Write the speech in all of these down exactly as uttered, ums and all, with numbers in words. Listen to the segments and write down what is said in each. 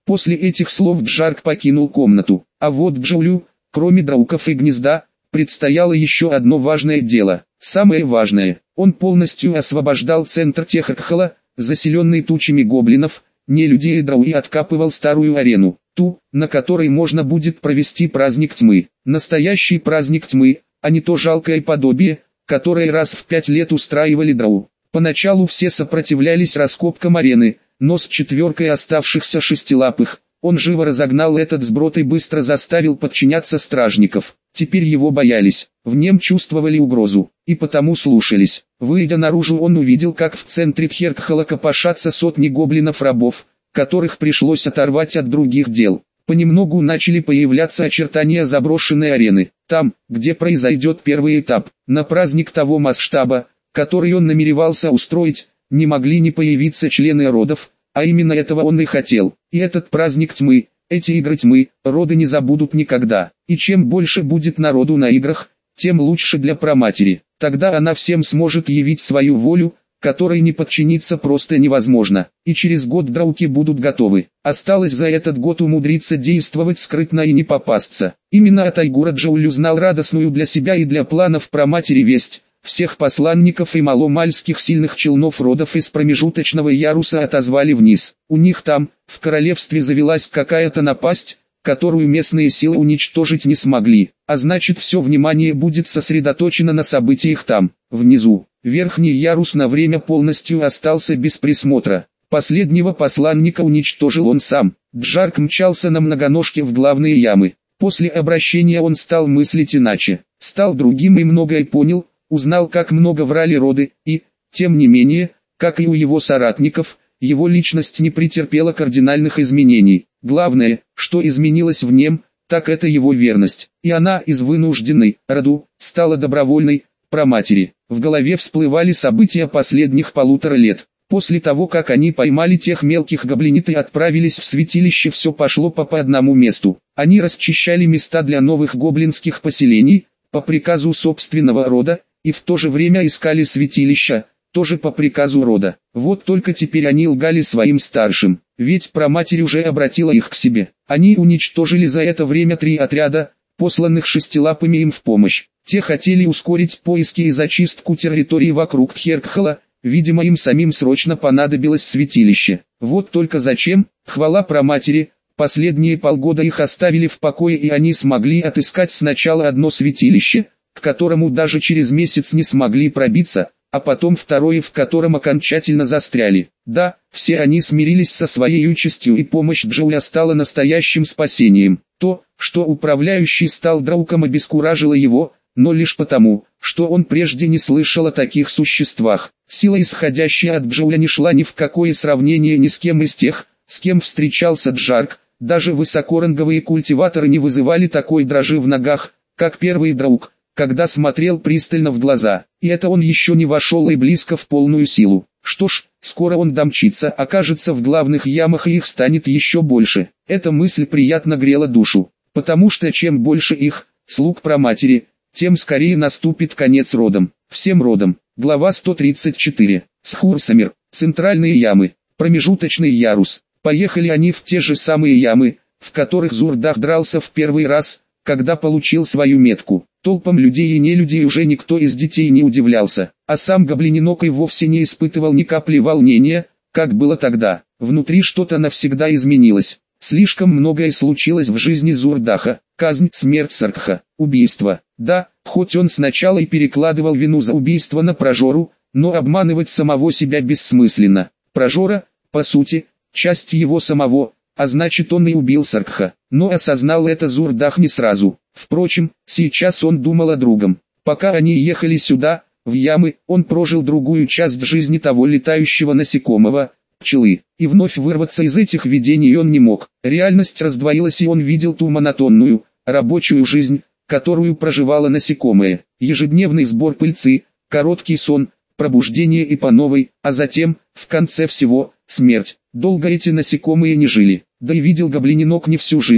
После этих слов Джарк покинул комнату. А вот Джоулю, кроме драуков и гнезда, предстояло еще одно важное дело. Самое важное, он полностью освобождал центр Техакхала, заселенный тучами гоблинов, нелюдей и драу, и откапывал старую арену, ту, на которой можно будет провести праздник тьмы. Настоящий праздник тьмы, а не то жалкое подобие, которое раз в пять лет устраивали драу. Поначалу все сопротивлялись раскопкам арены, но с четверкой оставшихся шестилапых, он живо разогнал этот сброд и быстро заставил подчиняться стражников. Теперь его боялись, в нем чувствовали угрозу, и потому слушались. Выйдя наружу, он увидел, как в центре Тхеркхала копошатся сотни гоблинов-рабов, которых пришлось оторвать от других дел. Понемногу начали появляться очертания заброшенной арены. Там, где произойдет первый этап, на праздник того масштаба, который он намеревался устроить, не могли не появиться члены родов, а именно этого он и хотел. И этот праздник тьмы, эти игры тьмы, роды не забудут никогда. И чем больше будет народу на играх, тем лучше для праматери. Тогда она всем сможет явить свою волю, которой не подчиниться просто невозможно. И через год драуки будут готовы. Осталось за этот год умудриться действовать скрытно и не попасться. Именно от Айгура Джоуль узнал радостную для себя и для планов праматери весть. Всех посланников и маломальских сильных челнов родов из промежуточного яруса отозвали вниз. У них там, в королевстве, завелась какая-то напасть, которую местные силы уничтожить не смогли. А значит, все внимание будет сосредоточено на событиях там, внизу. Верхний ярус на время полностью остался без присмотра. Последнего посланника уничтожил он сам. Джарк мчался на многоножке в главные ямы. После обращения он стал мыслить иначе. Стал другим и многое понял. Узнал, как много врали роды, и, тем не менее, как и у его соратников, его личность не претерпела кардинальных изменений. Главное, что изменилось в нем, так это его верность. И она из вынужденной, роду, стала добровольной, праматери. В голове всплывали события последних полутора лет. После того, как они поймали тех мелких гоблинит и отправились в святилище, все пошло по, по одному месту. Они расчищали места для новых гоблинских поселений, по приказу собственного рода, и в то же время искали святилища, тоже по приказу рода. Вот только теперь они лгали своим старшим, ведь праматерь уже обратила их к себе. Они уничтожили за это время три отряда, посланных шестилапыми им в помощь. Те хотели ускорить поиски и зачистку территории вокруг Тхеркхала, видимо, им самим срочно понадобилось святилище. Вот только зачем, хвала праматери, последние полгода их оставили в покое, и они смогли отыскать сначала одно святилище, к которому даже через месяц не смогли пробиться, а потом второе, в котором окончательно застряли. Да, все они смирились со своей участью, и помощь Джоуля стала настоящим спасением. То, что управляющий стал драуком, обескуражило его, но лишь потому, что он прежде не слышал о таких существах. Сила, исходящая от Джоуля, не шла ни в какое сравнение ни с кем из тех, с кем встречался Джарк. Даже высокоранговые культиваторы не вызывали такой дрожи в ногах, как первый драук, когда смотрел пристально в глаза. И это он еще не вошел и близко в полную силу. Что ж, скоро он домчится, окажется в главных ямах, и их станет еще больше. Эта мысль приятно грела душу, потому что чем больше их, слуг праматери, тем скорее наступит конец родам. Всем родам. Глава сто тридцать четыре. Схурсамир. Центральные ямы. Промежуточный ярус. Поехали они в те же самые ямы, в которых Зурдах дрался в первый раз, когда получил свою метку. Толпам людей и нелюдей уже никто из детей не удивлялся, а сам гоблининок и вовсе не испытывал ни капли волнения, как было тогда. Внутри что-то навсегда изменилось. Слишком многое случилось в жизни Зурдаха. Казнь, смерть Саркха, убийство. Да, хоть он сначала и перекладывал вину за убийство на Прожору, но обманывать самого себя бессмысленно. Прожора, по сути, часть его самого, а значит, он и убил Саркха. Но осознал это Зурдах не сразу. Впрочем, сейчас он думал о другом. Пока они ехали сюда, в ямы, он прожил другую часть жизни того летающего насекомого, пчелы. И вновь вырваться из этих видений он не мог. Реальность раздвоилась, и он видел ту монотонную, рабочую жизнь, которую проживало насекомое. Ежедневный сбор пыльцы, короткий сон, пробуждение и по новой, а затем, в конце всего, смерть. Долго эти насекомые не жили. Да и видел гоблининок не всю жизнь,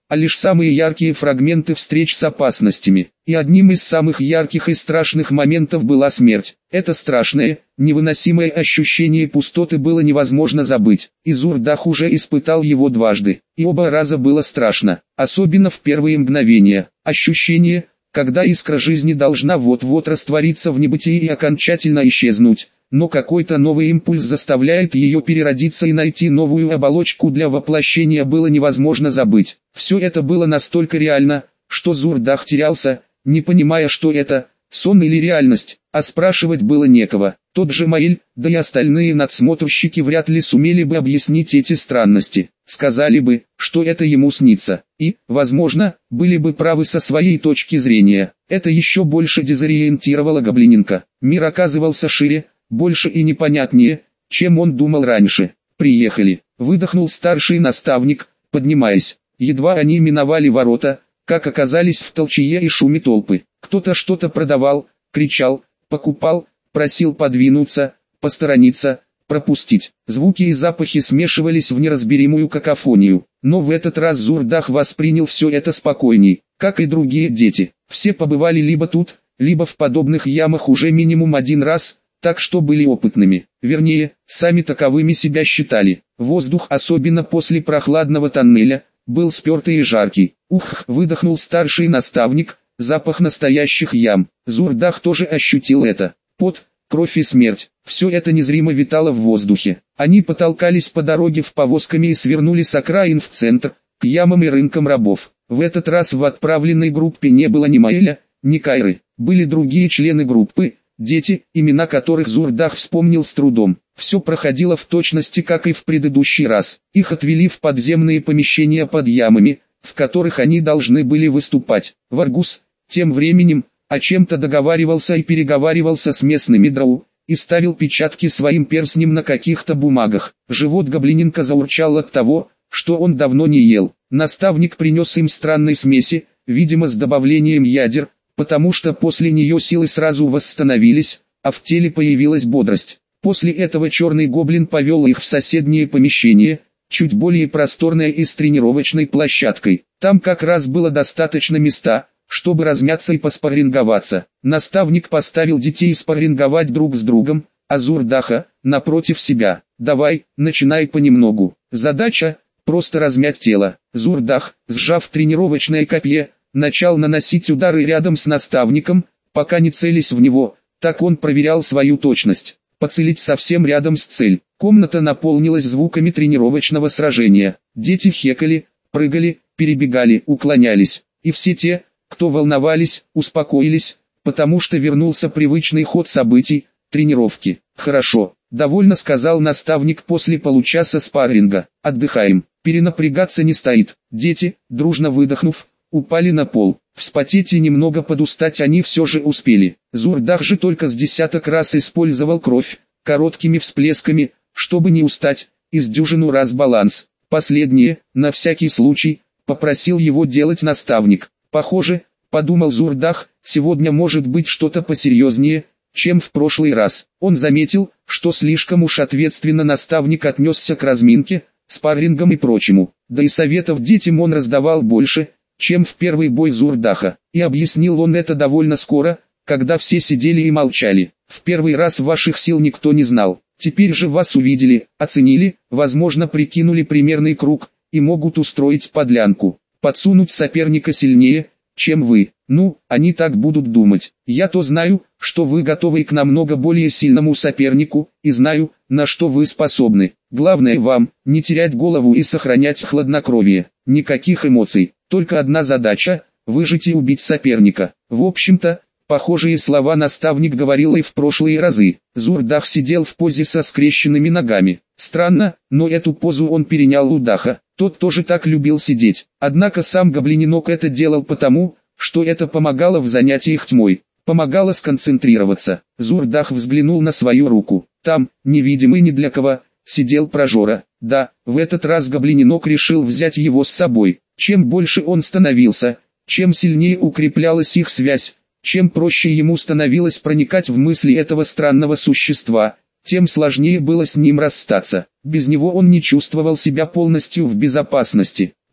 а лишь самые яркие фрагменты встреч с опасностями. И одним из самых ярких и страшных моментов была смерть. Это страшное, невыносимое ощущение пустоты было невозможно забыть. И Зурдах уже испытал его дважды. И оба раза было страшно, особенно в первые мгновения. Ощущение, когда искра жизни должна вот-вот раствориться в небытии и окончательно исчезнуть, но какой-то новый импульс заставляет ее переродиться и найти новую оболочку для воплощения, было невозможно забыть. Все это было настолько реально, что Зурдах терялся, не понимая, что это, сон или реальность, а спрашивать было некого. Тот же Маэль, да и остальные надсмотрщики вряд ли сумели бы объяснить эти странности. Сказали бы, что это ему снится, и, возможно, были бы правы со своей точки зрения. Это еще больше дезориентировало Гоблиненко. Мир оказывался шире, больше и непонятнее, чем он думал раньше. «Приехали», — выдохнул старший наставник, поднимаясь. Едва они миновали ворота, как оказались в толчее и шуме толпы. Кто-то что-то продавал, кричал, покупал, просил подвинуться, посторониться, пропустить. Звуки и запахи смешивались в неразберимую какофонию. Но в этот раз Зурдах воспринял все это спокойней, как и другие дети. Все побывали либо тут, либо в подобных ямах уже минимум один раз, так что были опытными. Вернее, сами таковыми себя считали. Воздух, особенно после прохладного тоннеля, был спертый и жаркий. «Ух!» — выдохнул старший наставник, запах настоящих ям. Зурдах тоже ощутил это. Пот, кровь и смерть. Все это незримо витало в воздухе. Они потолкались по дороге в повозками и свернули с окраин в центр, к ямам и рынкам рабов. В этот раз в отправленной группе не было ни Маэля, ни Кайры. Были другие члены группы, дети, имена которых Зурдах вспомнил с трудом. Все проходило в точности, как и в предыдущий раз. Их отвели в подземные помещения под ямами, в которых они должны были выступать. Варгус, тем временем, о чем-то договаривался и переговаривался с местными дроу, и ставил печатки своим перстнем на каких-то бумагах. Живот Гоблиненко заурчал от того, что он давно не ел. Наставник принес им странной смеси, видимо с добавлением ядер, потому что после нее силы сразу восстановились, а в теле появилась бодрость. После этого черный гоблин повел их в соседнее помещение, чуть более просторное и с тренировочной площадкой. Там как раз было достаточно места, чтобы размяться и поспарринговаться. Наставник поставил детей спарринговать друг с другом, а Зурдаха, напротив себя. «Давай, начинай понемногу. Задача – просто размять тело». Зурдах, сжав тренировочное копье, начал наносить удары рядом с наставником, пока не целясь в него, так он проверял свою точность. Поцелить совсем рядом с цель. Комната наполнилась звуками тренировочного сражения. Дети хекали, прыгали, перебегали, уклонялись. И все те, кто волновались, успокоились, потому что вернулся привычный ход событий, тренировки. «Хорошо», — довольно сказал наставник после получаса спарринга. «Отдыхаем, перенапрягаться не стоит». Дети, дружно выдохнув, упали на пол. Вспотеть и немного подустать они все же успели. Зурдах же только с десяток раз использовал кровь, короткими всплесками, чтобы не устать, и с дюжину раз баланс. Последнее, на всякий случай, попросил его делать наставник. Похоже, подумал Зурдах, сегодня может быть что-то посерьезнее, чем в прошлый раз. Он заметил, что слишком уж ответственно наставник отнесся к разминке, спаррингам и прочему. Да и советов детям он раздавал больше, чем в первый бой Зурдаха. И объяснил он это довольно скоро, когда все сидели и молчали. В первый раз ваших сил никто не знал. Теперь же вас увидели, оценили, возможно прикинули примерный круг, и могут устроить подлянку. Подсунуть соперника сильнее, чем вы. Ну, они так будут думать. Я-то знаю, что вы готовы к намного более сильному сопернику, и знаю, на что вы способны. Главное вам, не терять голову и сохранять хладнокровие. Никаких эмоций, только одна задача – выжить и убить соперника. В общем-то, похожие слова наставник говорил и в прошлые разы. Зурдах сидел в позе со скрещенными ногами. Странно, но эту позу он перенял у Даха. Тот тоже так любил сидеть. Однако сам Гоблиненок это делал потому, что это помогало в занятиях тьмой. Помогало сконцентрироваться. Зурдах взглянул на свою руку. Там, невидимый ни для кого, сидел Прожора. Да, в этот раз Гоблиненок решил взять его с собой. Чем больше он становился, чем сильнее укреплялась их связь, чем проще ему становилось проникать в мысли этого странного существа, тем сложнее было с ним расстаться. Без него он не чувствовал себя полностью в безопасности.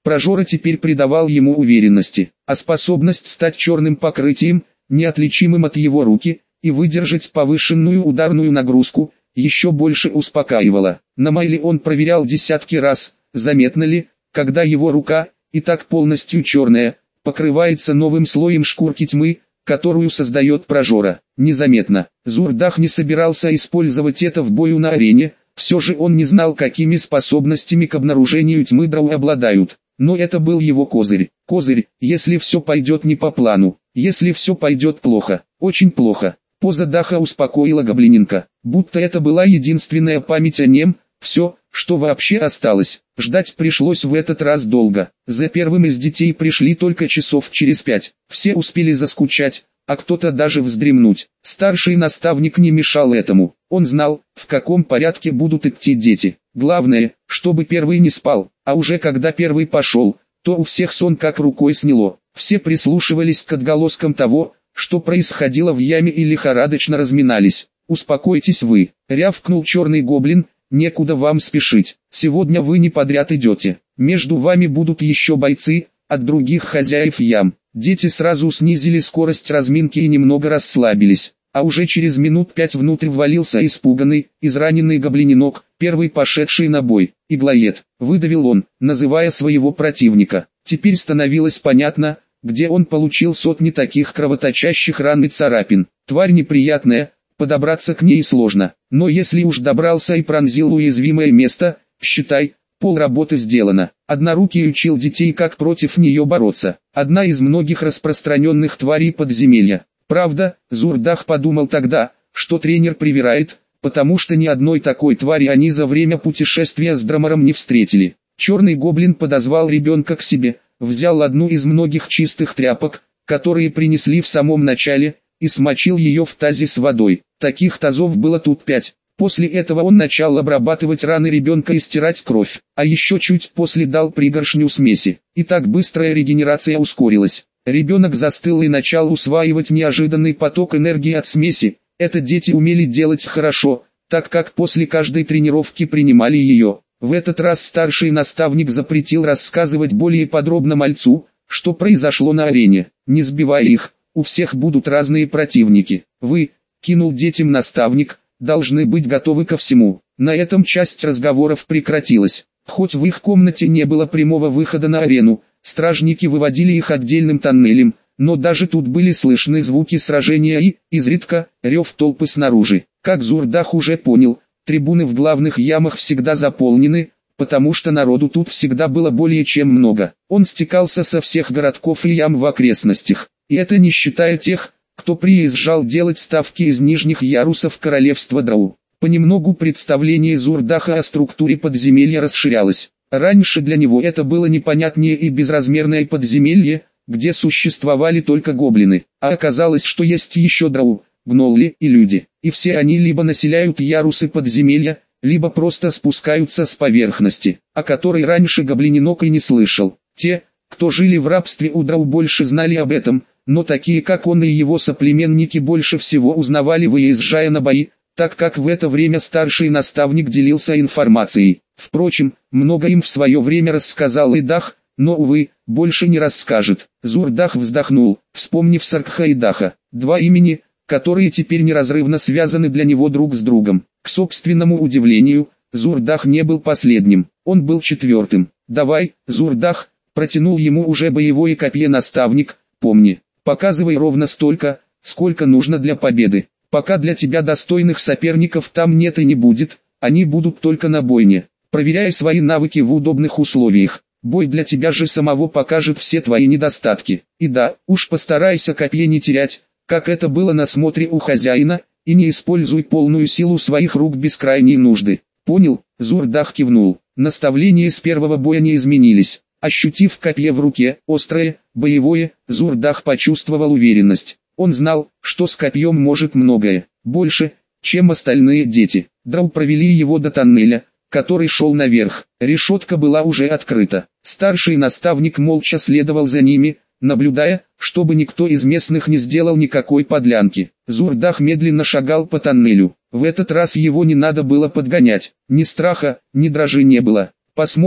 Прожора теперь придавал ему уверенности, а способность стать черным покрытием, неотличимым от его руки, и выдержать повышенную ударную нагрузку, еще больше успокаивала. На майле он проверял десятки раз, заметно ли, когда его рука, и так полностью черная, покрывается новым слоем шкурки тьмы, которую создает Прожора. Незаметно. Зурдах не собирался использовать это в бою на арене, все же он не знал, какими способностями к обнаружению тьмы драу обладают. Но это был его козырь. Козырь, если все пойдет не по плану, если все пойдет плохо, очень плохо. Поза Даха успокоила Гоблиненко, будто это была единственная память о нем, все, что вообще осталось. Ждать пришлось в этот раз долго. За первым из детей пришли только часов через пять. Все успели заскучать, а кто-то даже вздремнуть. Старший наставник не мешал этому. Он знал, в каком порядке будут идти дети. Главное, чтобы первый не спал, а уже когда первый пошел, то у всех сон как рукой сняло. Все прислушивались к отголоскам того, что происходило в яме, и лихорадочно разминались. «Успокойтесь вы», — рявкнул черный гоблин, — «некуда вам спешить. Сегодня вы не подряд идете. Между вами будут еще бойцы, от других хозяев ям». Дети сразу снизили скорость разминки и немного расслабились. А уже через минут пять внутрь ввалился испуганный, израненный гоблиненок, первый пошедший на бой. «Иглоед», — выдавил он, называя своего противника. Теперь становилось понятно, где он получил сотни таких кровоточащих ран и царапин. Тварь неприятная, подобраться к ней сложно, но если уж добрался и пронзил уязвимое место, считай, полработы сделано. Однорукий учил детей, как против нее бороться. Одна из многих распространенных тварей подземелья. Правда, Зурдах подумал тогда, что тренер привирает, потому что ни одной такой твари они за время путешествия с Драмором не встретили. Черный гоблин подозвал ребенка к себе, взял одну из многих чистых тряпок, которые принесли в самом начале, и смочил ее в тазе с водой. Таких тазов было тут пять. После этого он начал обрабатывать раны ребенка и стирать кровь, а еще чуть после дал пригоршню смеси. И так быстрая регенерация ускорилась. Ребенок застыл и начал усваивать неожиданный поток энергии от смеси. Это дети умели делать хорошо, так как после каждой тренировки принимали ее. В этот раз старший наставник запретил рассказывать более подробно мальцу, что произошло на арене. Не сбивай их, у всех будут разные противники. Вы, кинул детям наставник, должны быть готовы ко всему. На этом часть разговоров прекратилась. Хоть в их комнате не было прямого выхода на арену, стражники выводили их отдельным тоннелем, но даже тут были слышны звуки сражения и, изредка, рев толпы снаружи. Как Зурдах уже понял, трибуны в главных ямах всегда заполнены, потому что народу тут всегда было более чем много. Он стекался со всех городков и ям в окрестностях, и это не считая тех, кто приезжал делать ставки из нижних ярусов королевства Драу. Понемногу представление Зурдаха о структуре подземелья расширялось. Раньше для него это было непонятнее и безразмерное подземелье, где существовали только гоблины, а оказалось, что есть еще Драу, гнолли и люди, и все они либо населяют ярусы подземелья, либо просто спускаются с поверхности, о которой раньше гоблиненок и не слышал. Те, кто жили в рабстве у Драу, больше знали об этом, но такие как он и его соплеменники больше всего узнавали, выезжая на бои, так как в это время старший наставник делился информацией. Впрочем, много им в свое время рассказал и Дах, но, увы, больше не расскажет. Зурдах вздохнул, вспомнив Саркха и Даха, два имени, которые теперь неразрывно связаны для него друг с другом. К собственному удивлению, Зурдах не был последним, он был четвертым. «Давай, Зурдах», протянул ему уже боевое копье наставник, «помни, показывай ровно столько, сколько нужно для победы. Пока для тебя достойных соперников там нет и не будет, они будут только на бойне. Проверяй свои навыки в удобных условиях. Бой для тебя же самого покажет все твои недостатки. И да, уж постарайся копье не терять, как это было на смотре у хозяина, и не используй полную силу своих рук без крайней нужды». «Понял», Зурдах кивнул. Наставления с первого боя не изменились. Ощутив копье в руке, острое, боевое, Зурдах почувствовал уверенность. Он знал, что с копьем может многое, больше, чем остальные дети. Драу провели его до тоннеля, который шел наверх. Решетка была уже открыта. Старший наставник молча следовал за ними, наблюдая, чтобы никто из местных не сделал никакой подлянки. Зурдах медленно шагал по тоннелю. В этот раз его не надо было подгонять. Ни страха, ни дрожи не было. «Посмотрим,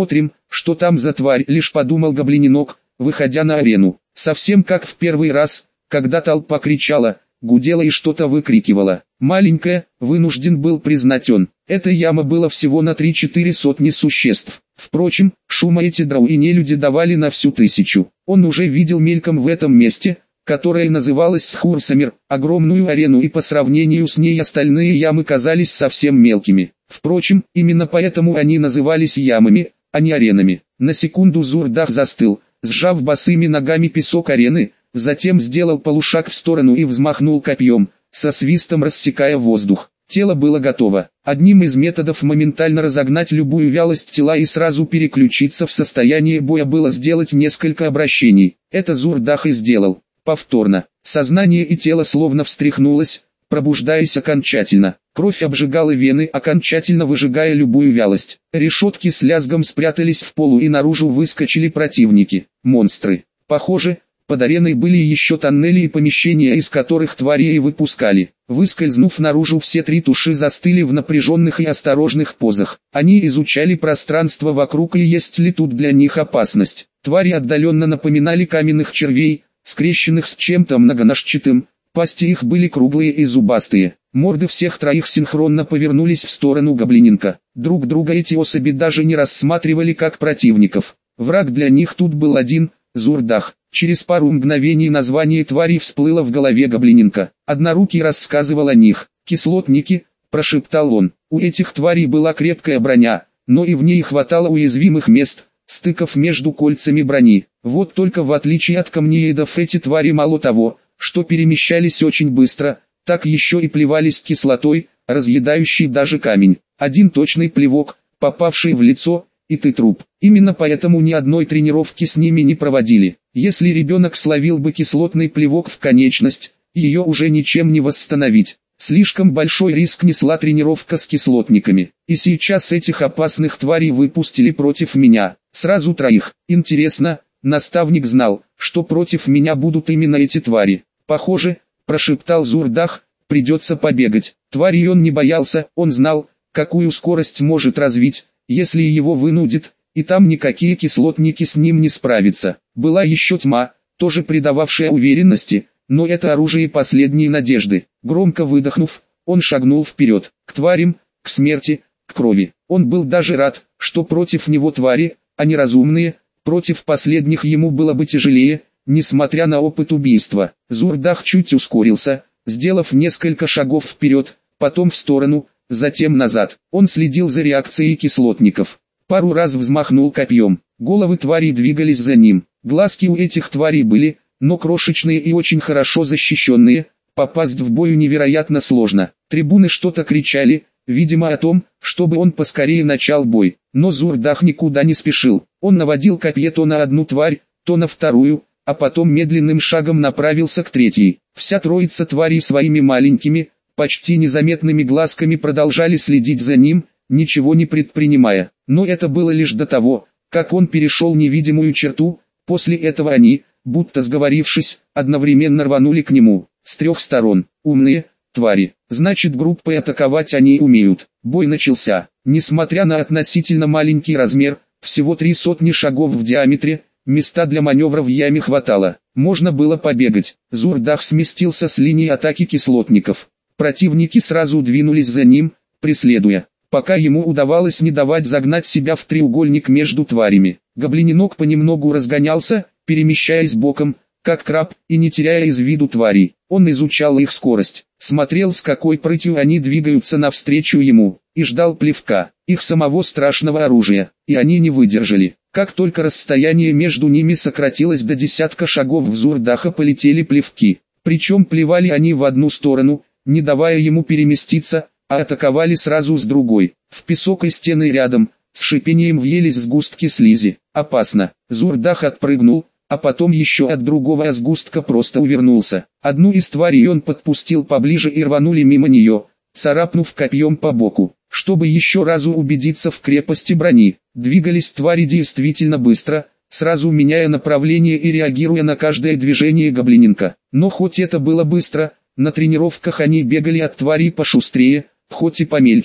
что там за тварь, лишь подумал гоблиненок, выходя на арену. Совсем как в первый раз, когда толпа кричала, гудела и что-то выкрикивала. Маленькая, вынужден был признать он, эта яма была всего на три-четыре сотни существ. Впрочем, шума эти драу и нелюди давали на всю тысячу. Он уже видел мельком в этом месте, которое называлось Схурсамир, огромную арену, и по сравнению с ней остальные ямы казались совсем мелкими. Впрочем, именно поэтому они назывались ямами, а не аренами. На секунду Зурдах застыл, сжав босыми ногами песок арены, затем сделал полушаг в сторону и взмахнул копьем, со свистом рассекая воздух. Тело было готово. Одним из методов моментально разогнать любую вялость тела и сразу переключиться в состояние боя было сделать несколько обращений. Это Зурдах и сделал. Повторно. Сознание и тело словно встряхнулось, пробуждаясь окончательно. Кровь обжигала вены, окончательно выжигая любую вялость. Решетки с лязгом спрятались в полу, и наружу выскочили противники. Монстры. Похоже, под ареной были еще тоннели и помещения, из которых твари и выпускали. Выскользнув наружу, все три туши застыли в напряженных и осторожных позах. Они изучали пространство вокруг и есть ли тут для них опасность. Твари отдаленно напоминали каменных червей, скрещенных с чем-то многоножчатым. Пасти их были круглые и зубастые. Морды всех троих синхронно повернулись в сторону гоблиненка. Друг друга эти особи даже не рассматривали как противников. Враг для них тут был один – Зурдах. Через пару мгновений название твари всплыло в голове гоблиненка. Однорукий рассказывал о них. «Кислотники», – прошептал он. У этих тварей была крепкая броня, но и в ней хватало уязвимых мест, стыков между кольцами брони. Вот только в отличие от камнеедов эти твари мало того, что перемещались очень быстро, так еще и плевались кислотой, разъедающей даже камень. Один точный плевок, попавший в лицо, и ты труп. Именно поэтому ни одной тренировки с ними не проводили. Если ребенок словил бы кислотный плевок в конечность, ее уже ничем не восстановить. Слишком большой риск несла тренировка с кислотниками. И сейчас этих опасных тварей выпустили против меня. Сразу троих. Интересно, наставник знал, что против меня будут именно эти твари. Похоже, прошептал Зурдах, придется побегать. Твари он не боялся, он знал, какую скорость может развить, если его вынудит, и там никакие кислотники с ним не справятся. Была еще тьма, тоже придававшая уверенности, но это оружие последней надежды. Громко выдохнув, он шагнул вперед, к тварям, к смерти, к крови. Он был даже рад, что против него твари, а не разумные, против последних ему было бы тяжелее, несмотря на опыт убийства. Зурдах чуть ускорился, сделав несколько шагов вперед, потом в сторону, затем назад. Он следил за реакцией кислотников. Пару раз взмахнул копьем. Головы тварей двигались за ним. Глазки у этих тварей были, но крошечные и очень хорошо защищенные. Попасть в бою невероятно сложно. Трибуны что-то кричали, видимо о том, чтобы он поскорее начал бой. Но Зурдах никуда не спешил. Он наводил копье то на одну тварь, то на вторую, а потом медленным шагом направился к третьей. Вся троица тварей своими маленькими, почти незаметными глазками продолжали следить за ним, ничего не предпринимая. Но это было лишь до того, как он перешел невидимую черту. После этого они, будто сговорившись, одновременно рванули к нему, с трех сторон. Умные твари, значит, группой атаковать они умеют. Бой начался. Несмотря на относительно маленький размер, всего три сотни шагов в диаметре, места для маневра в яме хватало. Можно было побегать. Зурдах сместился с линии атаки кислотников. Противники сразу двинулись за ним, преследуя. Пока ему удавалось не давать загнать себя в треугольник между тварями. Гоблиненок понемногу разгонялся, перемещаясь боком, как краб, и не теряя из виду тварей. Он изучал их скорость, смотрел, с какой прытью они двигаются навстречу ему, и ждал плевка, их самого страшного оружия, и они не выдержали. Как только расстояние между ними сократилось до десятка шагов, в Зурдаха полетели плевки. Причем плевали они в одну сторону, не давая ему переместиться, а атаковали сразу с другой. В песок и стены рядом, с шипением въелись сгустки слизи. Опасно. Зурдах отпрыгнул, а потом еще от другого сгустка просто увернулся. Одну из тварей он подпустил поближе и рванули мимо нее, царапнув копьем по боку. Чтобы еще разу убедиться в крепости брони, двигались твари действительно быстро, сразу меняя направление и реагируя на каждое движение гоблиненка. Но хоть это было быстро, на тренировках они бегали от тварей пошустрее, хоть и помельче.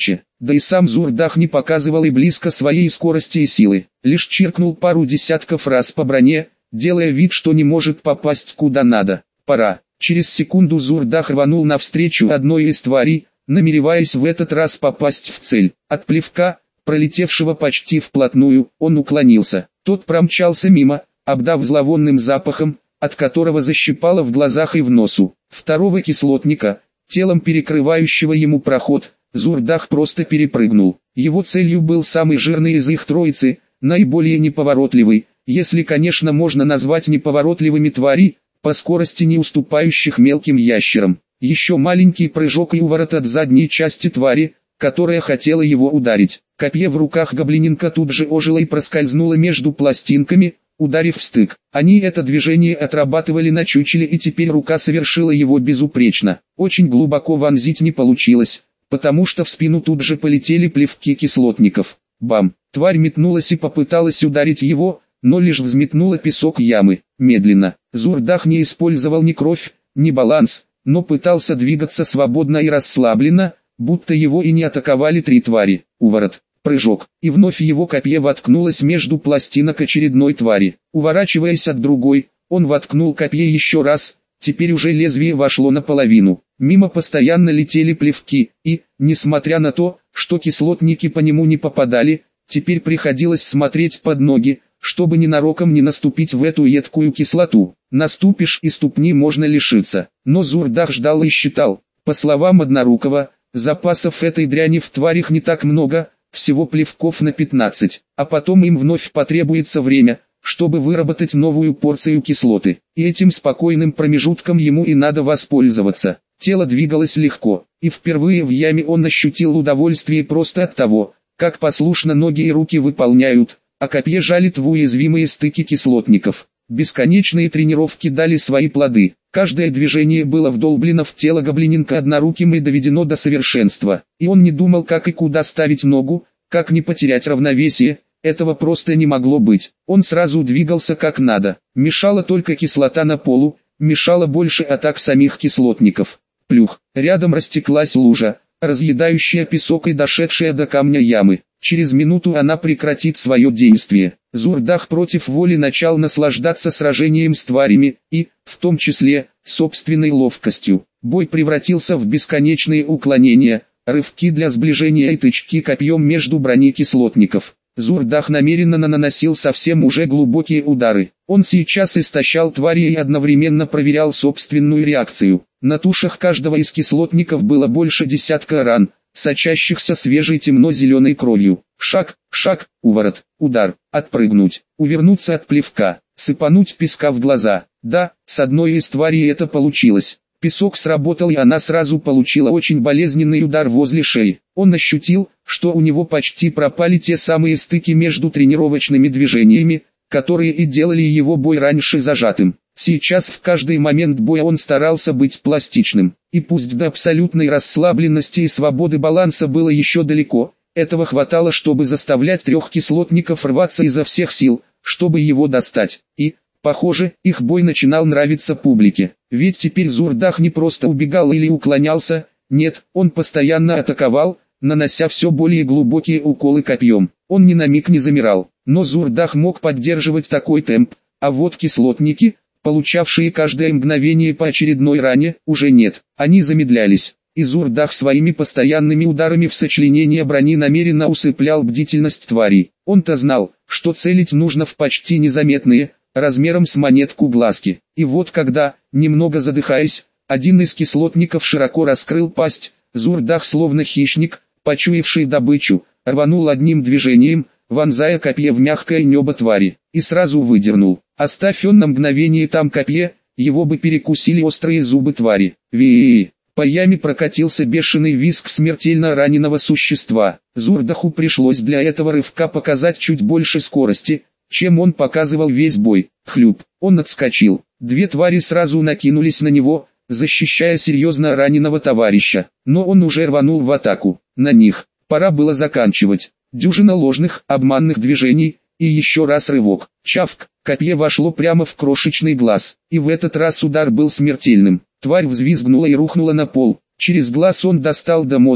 да и сам Зурдах не показывал и близко своей скорости и силы, лишь чиркнул пару десятков раз по броне, делая вид, что не может попасть куда надо. Пора. Через секунду Зурдах рванул навстречу одной из тварей, намереваясь в этот раз попасть в цель. От плевка, пролетевшего почти вплотную, он уклонился. Тот промчался мимо, обдав зловонным запахом, от которого защипало в глазах и в носу. Второго кислотника, телом перекрывающего ему проход, Зурдах просто перепрыгнул. Его целью был самый жирный из их троицы, наиболее неповоротливый, если, конечно, можно назвать неповоротливыми твари, по скорости не уступающих мелким ящерам. Еще маленький прыжок и уворот от задней части твари, которая хотела его ударить. Копье в руках гоблиненка тут же ожило и проскользнуло между пластинками, ударив в стык. Они это движение отрабатывали на чучеле, и теперь рука совершила его безупречно. Очень глубоко вонзить не получилось, потому что в спину тут же полетели плевки кислотников. Бам! Тварь метнулась и попыталась ударить его, но лишь взметнула песок ямы. Медленно. Зурдах не использовал ни кровь, ни баланс, но пытался двигаться свободно и расслабленно, будто его и не атаковали три твари. Уворот, прыжок, и вновь его копье воткнулось между пластинок очередной твари. Уворачиваясь от другой, он воткнул копье еще раз, теперь уже лезвие вошло наполовину. Мимо постоянно летели плевки, и, несмотря на то, что кислотники по нему не попадали, теперь приходилось смотреть под ноги, чтобы ненароком не наступить в эту едкую кислоту. Наступишь и ступни можно лишиться. Но Зурдах ждал и считал. По словам Однорукого, запасов этой дряни в тварях не так много, всего плевков на пятнадцать, а потом им вновь потребуется время, чтобы выработать новую порцию кислоты. И этим спокойным промежутком ему и надо воспользоваться. Тело двигалось легко, и впервые в яме он ощутил удовольствие просто от того, как послушно ноги и руки выполняют, а копье жалит в уязвимые стыки кислотников. Бесконечные тренировки дали свои плоды. Каждое движение было вдолблено в тело гоблиненка одноруким и доведено до совершенства. И он не думал, как и куда ставить ногу, как не потерять равновесие. Этого просто не могло быть. Он сразу двигался как надо. Мешала только кислота на полу, мешало больше атак самих кислотников. Плюх. Рядом растеклась лужа, разъедающая песок и дошедшая до камня ямы. Через минуту она прекратит свое действие. Зурдах против воли начал наслаждаться сражением с тварями и, в том числе, собственной ловкостью. Бой превратился в бесконечные уклонения, рывки для сближения и тычки копьем между брони кислотников. Зурдах намеренно наносил совсем уже глубокие удары. Он сейчас истощал твари и одновременно проверял собственную реакцию. На тушах каждого из кислотников было больше десятка ран, сочащихся свежей темно-зеленой кровью. Шаг, шаг, уворот, удар, отпрыгнуть, увернуться от плевка, сыпануть песка в глаза. Да, с одной из тварей это получилось. Песок сработал, и она сразу получила очень болезненный удар возле шеи. Он ощутил, что у него почти пропали те самые стыки между тренировочными движениями, которые и делали его бой раньше зажатым. Сейчас в каждый момент боя он старался быть пластичным, и пусть до абсолютной расслабленности и свободы баланса было еще далеко, этого хватало, чтобы заставлять трех кислотников рваться изо всех сил, чтобы его достать. И, похоже, их бой начинал нравиться публике, ведь теперь Зурдах не просто убегал или уклонялся, нет, он постоянно атаковал, нанося все более глубокие уколы копьем. Он ни на миг не замирал, но Зурдах мог поддерживать такой темп, а вот кислотники, получавшие каждое мгновение по очередной ране, уже нет, они замедлялись. И Зурдах своими постоянными ударами в сочленение брони намеренно усыплял бдительность тварей. Он-то знал, что целить нужно в почти незаметные, размером с монетку глазки. И вот когда, немного задыхаясь, один из кислотников широко раскрыл пасть, Зурдах словно хищник, почуявший добычу, рванул одним движением, вонзая копье в мягкое небо твари, и сразу выдернул. Оставь он на мгновение там копье, его бы перекусили острые зубы твари. Ви-и-и. По яме прокатился бешеный визг смертельно раненого существа. Зурдаху пришлось для этого рывка показать чуть больше скорости, чем он показывал весь бой. Хлюп, он отскочил. Две твари сразу накинулись на него, защищая серьезно раненого товарища. Но он уже рванул в атаку. На них. Пора было заканчивать. Дюжина ложных, обманных движений, и еще раз рывок. Чавк, копье вошло прямо в крошечный глаз. И в этот раз удар был смертельным. Тварь взвизгнула и рухнула на пол. Через глаз он достал до мозга,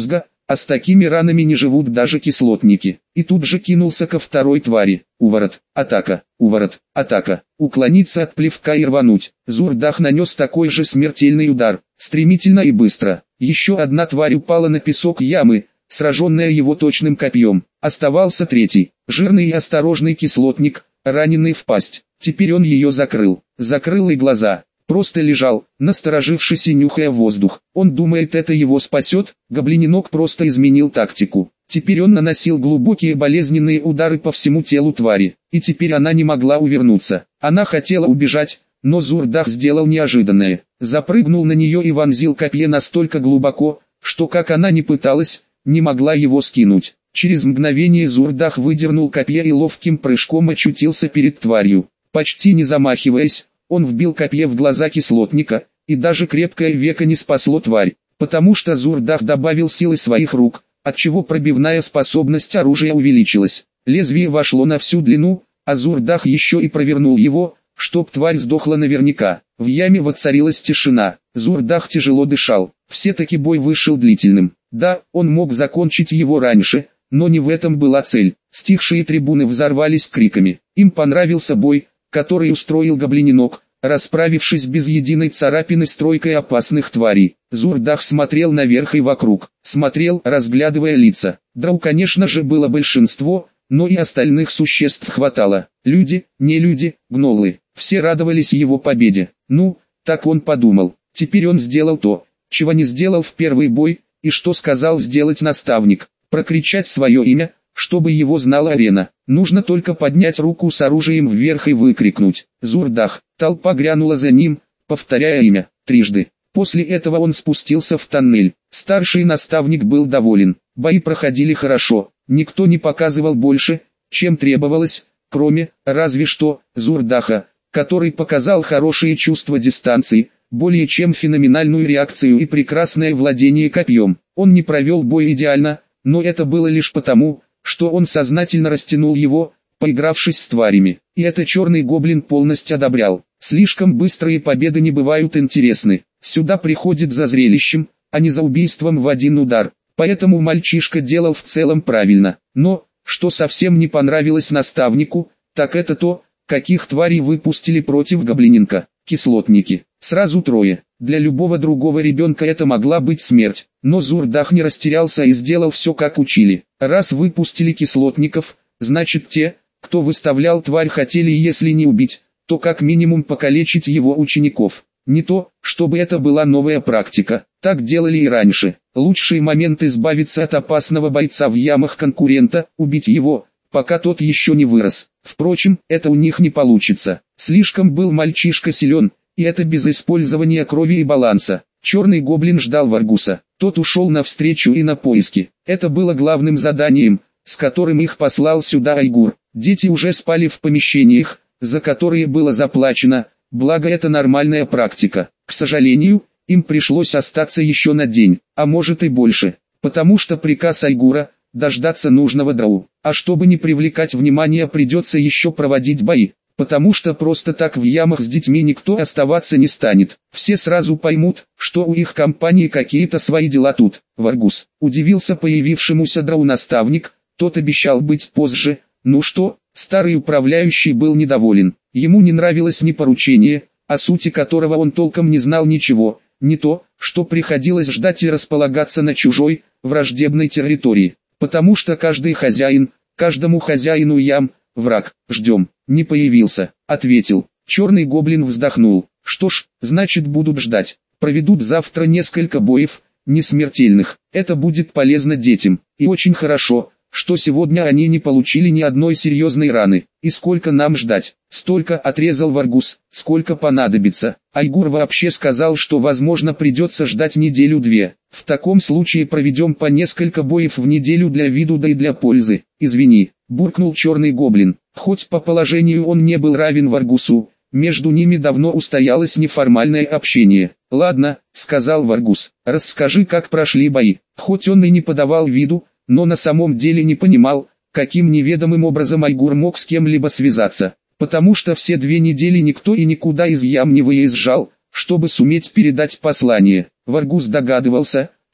а с такими ранами не живут даже кислотники. И тут же кинулся ко второй твари. Уворот, атака, уворот, атака, уклониться от плевка и рвануть. Зурдах нанес такой же смертельный удар, стремительно и быстро. Еще одна тварь упала на песок ямы, сраженная его точным копьем. Оставался третий, жирный и осторожный кислотник, раненый в пасть. Теперь он ее закрыл, закрыл и глаза. Просто лежал, насторожившись и нюхая воздух. Он думает, это его спасет. Гоблиненок просто изменил тактику. Теперь он наносил глубокие болезненные удары по всему телу твари. И теперь она не могла увернуться. Она хотела убежать, но Зурдах сделал неожиданное. Запрыгнул на нее и вонзил копье настолько глубоко, что как она ни пыталась, не могла его скинуть. Через мгновение Зурдах выдернул копье и ловким прыжком очутился перед тварью. Почти не замахиваясь, он вбил копье в глаза кислотника, и даже крепкое веко не спасло тварь, потому что Зурдах добавил силы своих рук, отчего пробивная способность оружия увеличилась. Лезвие вошло на всю длину, а Зурдах еще и провернул его, чтоб тварь сдохла наверняка. В яме воцарилась тишина. Зурдах тяжело дышал. Все-таки бой вышел длительным. Да, он мог закончить его раньше, но не в этом была цель. Стихшие трибуны взорвались криками. Им понравился бой, который устроил гоблиненок, расправившись без единой царапины с тройкой опасных тварей. Зурдах смотрел наверх и вокруг, смотрел, разглядывая лица. Драу, конечно же, было большинство, но и остальных существ хватало. Люди, не люди, гнолы, все радовались его победе. Ну, так он подумал. Теперь он сделал то, чего не сделал в первый бой, и что сказал сделать наставник: прокричать свое имя, чтобы его знала арена. Нужно только поднять руку с оружием вверх и выкрикнуть «Зурдах!». Толпа грянула за ним, повторяя имя, трижды. После этого он спустился в тоннель. Старший наставник был доволен. Бои проходили хорошо. Никто не показывал больше, чем требовалось, кроме, разве что, Зурдаха, который показал хорошее чувство дистанции, более чем феноменальную реакцию и прекрасное владение копьем. Он не провел бой идеально, но это было лишь потому, что он сознательно растянул его, поигравшись с тварями. И это черный гоблин полностью одобрял. Слишком быстрые победы не бывают интересны. Сюда приходит за зрелищем, а не за убийством в один удар. Поэтому мальчишка делал в целом правильно. Но, что совсем не понравилось наставнику, так это то, каких тварей выпустили против гоблиненка. Кислотники. Сразу трое. Для любого другого ребенка это могла быть смерть. Но Зурдах не растерялся и сделал все, как учили. Раз выпустили кислотников, значит те, кто выставлял тварь, хотели, если не убить, то как минимум покалечить его учеников. Не то, чтобы это была новая практика. Так делали и раньше. Лучший момент избавиться от опасного бойца в ямах конкурента, убить его, пока тот еще не вырос. Впрочем, это у них не получится. Слишком был мальчишка силен, и это без использования крови и баланса. Черный гоблин ждал Варгуса. Тот ушел навстречу и на поиски. Это было главным заданием, с которым их послал сюда Айгур. Дети уже спали в помещениях, за которые было заплачено, благо это нормальная практика. К сожалению, им пришлось остаться еще на день, а может и больше, потому что приказ Айгура – дождаться нужного драу. А чтобы не привлекать внимания, придется еще проводить бои, потому что просто так в ямах с детьми никто оставаться не станет. Все сразу поймут, что у их компании какие-то свои дела тут. Варгус удивился появившемуся драу наставник, тот обещал быть позже. Ну что, старый управляющий был недоволен. Ему не нравилось ни поручение, о сути которого он толком не знал ничего, не то, что приходилось ждать и располагаться на чужой, враждебной территории. Потому что каждый хозяин, каждому хозяину ям, враг. Ждем. Не появился, ответил. Черный гоблин вздохнул. Что ж, значит будут ждать. Проведут завтра несколько боев, не смертельных. Это будет полезно детям. И очень хорошо, что сегодня они не получили ни одной серьезной раны. И сколько нам ждать? Столько, отрезал Варгус, сколько понадобится. Айгур вообще сказал, что возможно придется ждать неделю-две. В таком случае проведем по несколько боев в неделю для виду, да и для пользы. Извини, буркнул черный гоблин. Хоть по положению он не был равен Варгусу, между ними давно устоялось неформальное общение. Ладно, сказал Варгус, расскажи, как прошли бои. Хоть он и не подавал виду, но на самом деле не понимал, каким неведомым образом Айгур мог с кем-либо связаться, потому что все две недели никто и никуда из ям не выезжал, чтобы суметь передать послание. Варгус догадывался,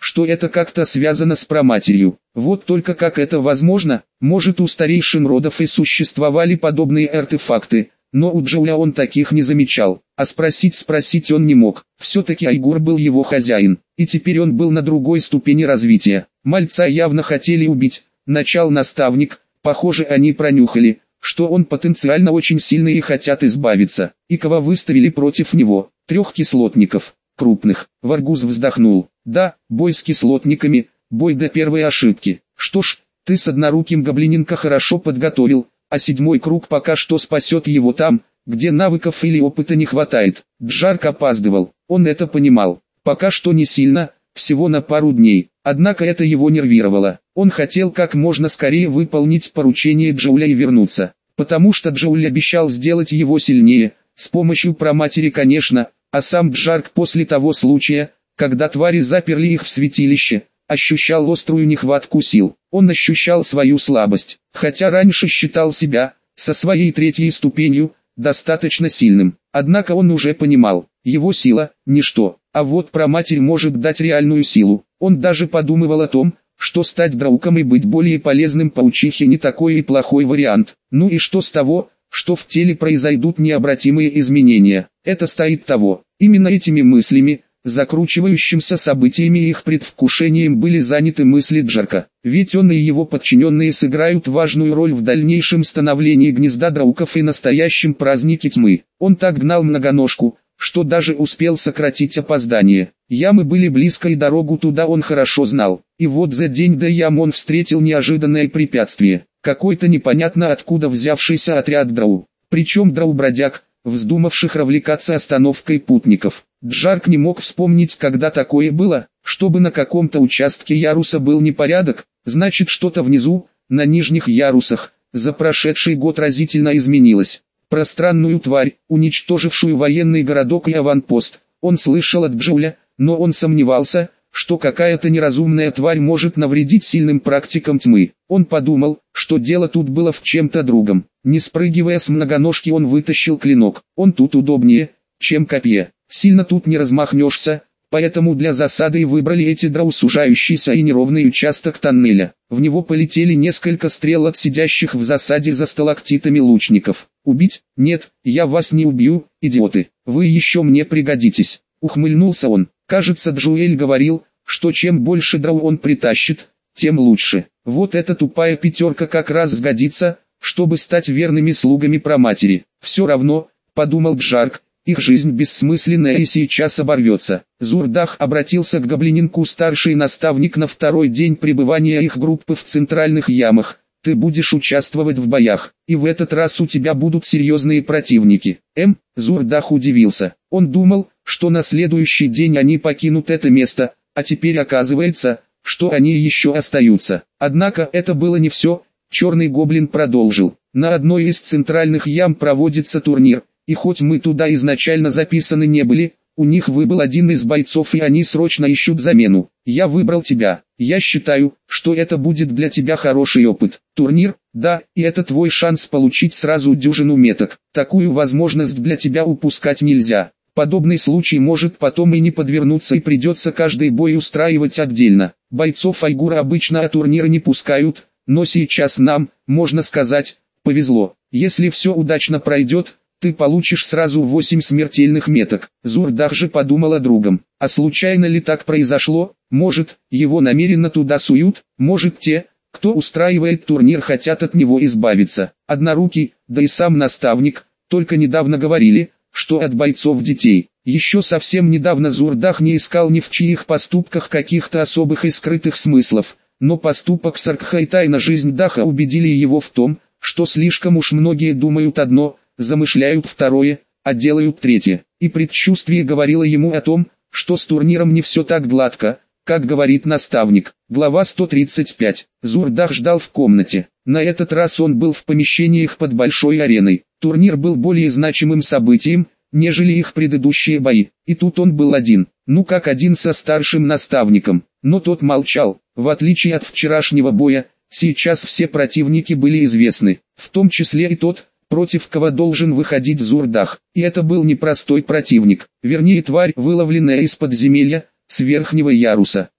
что это как-то связано с праматерью. Вот только как это возможно? Может, у старейшин родов и существовали подобные артефакты, но у Джоуля он таких не замечал, а спросить спросить он не мог. Все-таки Айгур был его хозяин, и теперь он был на другой ступени развития. Мальца явно хотели убить. Начал наставник, похоже, они пронюхали, что он потенциально очень сильный и хотят избавиться. И кого выставили против него? Трех кислотников, крупных. Варгуз вздохнул. Да, бой с кислотниками, бой до первой ошибки. Что ж, ты с одноруким гоблиненка хорошо подготовил, а седьмой круг пока что спасет его там, где навыков или опыта не хватает. Джарк опаздывал, он это понимал. Пока что не сильно, всего на пару дней. Однако это его нервировало. Он хотел как можно скорее выполнить поручение Джоуля и вернуться. Потому что Джоуль обещал сделать его сильнее, с помощью праматери конечно, а сам Джарк после того случая, когда твари заперли их в святилище, ощущал острую нехватку сил. Он ощущал свою слабость, хотя раньше считал себя, со своей третьей ступенью, достаточно сильным. Однако он уже понимал, его сила – ничто, а вот праматерь может дать реальную силу. Он даже подумывал о том, что стать драуком и быть более полезным паучихе не такой и плохой вариант. Ну и что с того, что в теле произойдут необратимые изменения? Это стоит того. Именно этими мыслями, закручивающимся событиями и их предвкушением были заняты мысли Джарка. Ведь он и его подчиненные сыграют важную роль в дальнейшем становлении гнезда драуков и настоящем празднике тьмы. Он так гнал многоножку, что даже успел сократить опоздание. Ямы были близко и дорогу туда он хорошо знал. И вот за день до ям он встретил неожиданное препятствие. Какой-то непонятно откуда взявшийся отряд драу. Причем драу-бродяг, вздумавших развлекаться остановкой путников. Джарк не мог вспомнить, когда такое было, чтобы на каком-то участке яруса был непорядок, значит что-то внизу, на нижних ярусах, за прошедший год разительно изменилось. Про странную тварь, уничтожившую военный городок и аванпост, он слышал от Джоуля, но он сомневался, что какая-то неразумная тварь может навредить сильным практикам тьмы. Он подумал, что дело тут было в чем-то другом. Не спрыгивая с многоножки, он вытащил клинок. Он тут удобнее, чем копье. Сильно тут не размахнешься, поэтому для засады и выбрали эти драу сужающийся и неровный участок тоннеля. В него полетели несколько стрел от сидящих в засаде за сталактитами лучников. «Убить? Нет, я вас не убью, идиоты. Вы еще мне пригодитесь». Ухмыльнулся он. Кажется, Джоэль говорил, что чем больше драу он притащит, тем лучше. Вот эта тупая пятерка как раз сгодится, чтобы стать верными слугами праматери. Все равно, подумал Джарк, их жизнь бессмысленная и сейчас оборвется. Зурдах обратился к гоблиненку старший наставник на второй день пребывания их группы в центральных ямах. Ты будешь участвовать в боях, и в этот раз у тебя будут серьезные противники. М. Зурдах удивился. Он думал, что на следующий день они покинут это место, а теперь оказывается, что они еще остаются. Однако это было не все. Черный гоблин продолжил. На одной из центральных ям проводится турнир, и хоть мы туда изначально записаны не были, у них выбыл один из бойцов и они срочно ищут замену. Я выбрал тебя. Я считаю, что это будет для тебя хороший опыт. Турнир, да, и это твой шанс получить сразу дюжину меток. Такую возможность для тебя упускать нельзя. Подобный случай может потом и не подвернуться и придется каждый бой устраивать отдельно. Бойцов Айгура обычно о турниры не пускают, но сейчас нам, можно сказать, повезло. Если все удачно пройдет, ты получишь сразу восемь смертельных меток. Зурдах же подумал о другом. А случайно ли так произошло? Может, его намеренно туда суют? Может, те, кто устраивает турнир, хотят от него избавиться? Однорукий, да и сам наставник, только недавно говорили, что от бойцов детей. Еще совсем недавно Зурдах не искал ни в чьих поступках каких-то особых и скрытых смыслов. Но поступок Саркха и тайна жизнь Даха убедили его в том, что слишком уж многие думают одно, замышляют второе, а делают третье. И предчувствие говорило ему о том, что с турниром не все так гладко, как говорит наставник. Глава сто тридцать пять. Зурдах ждал в комнате. На этот раз он был в помещениях под большой ареной. Турнир был более значимым событием, нежели их предыдущие бои. И тут он был один. Ну как один со старшим наставником. Но тот молчал. В отличие от вчерашнего боя, сейчас все противники были известны. В том числе и тот, против кого должен выходить Зурдах. И это был непростой противник. Вернее тварь, выловленная из подземелья, с верхнего яруса.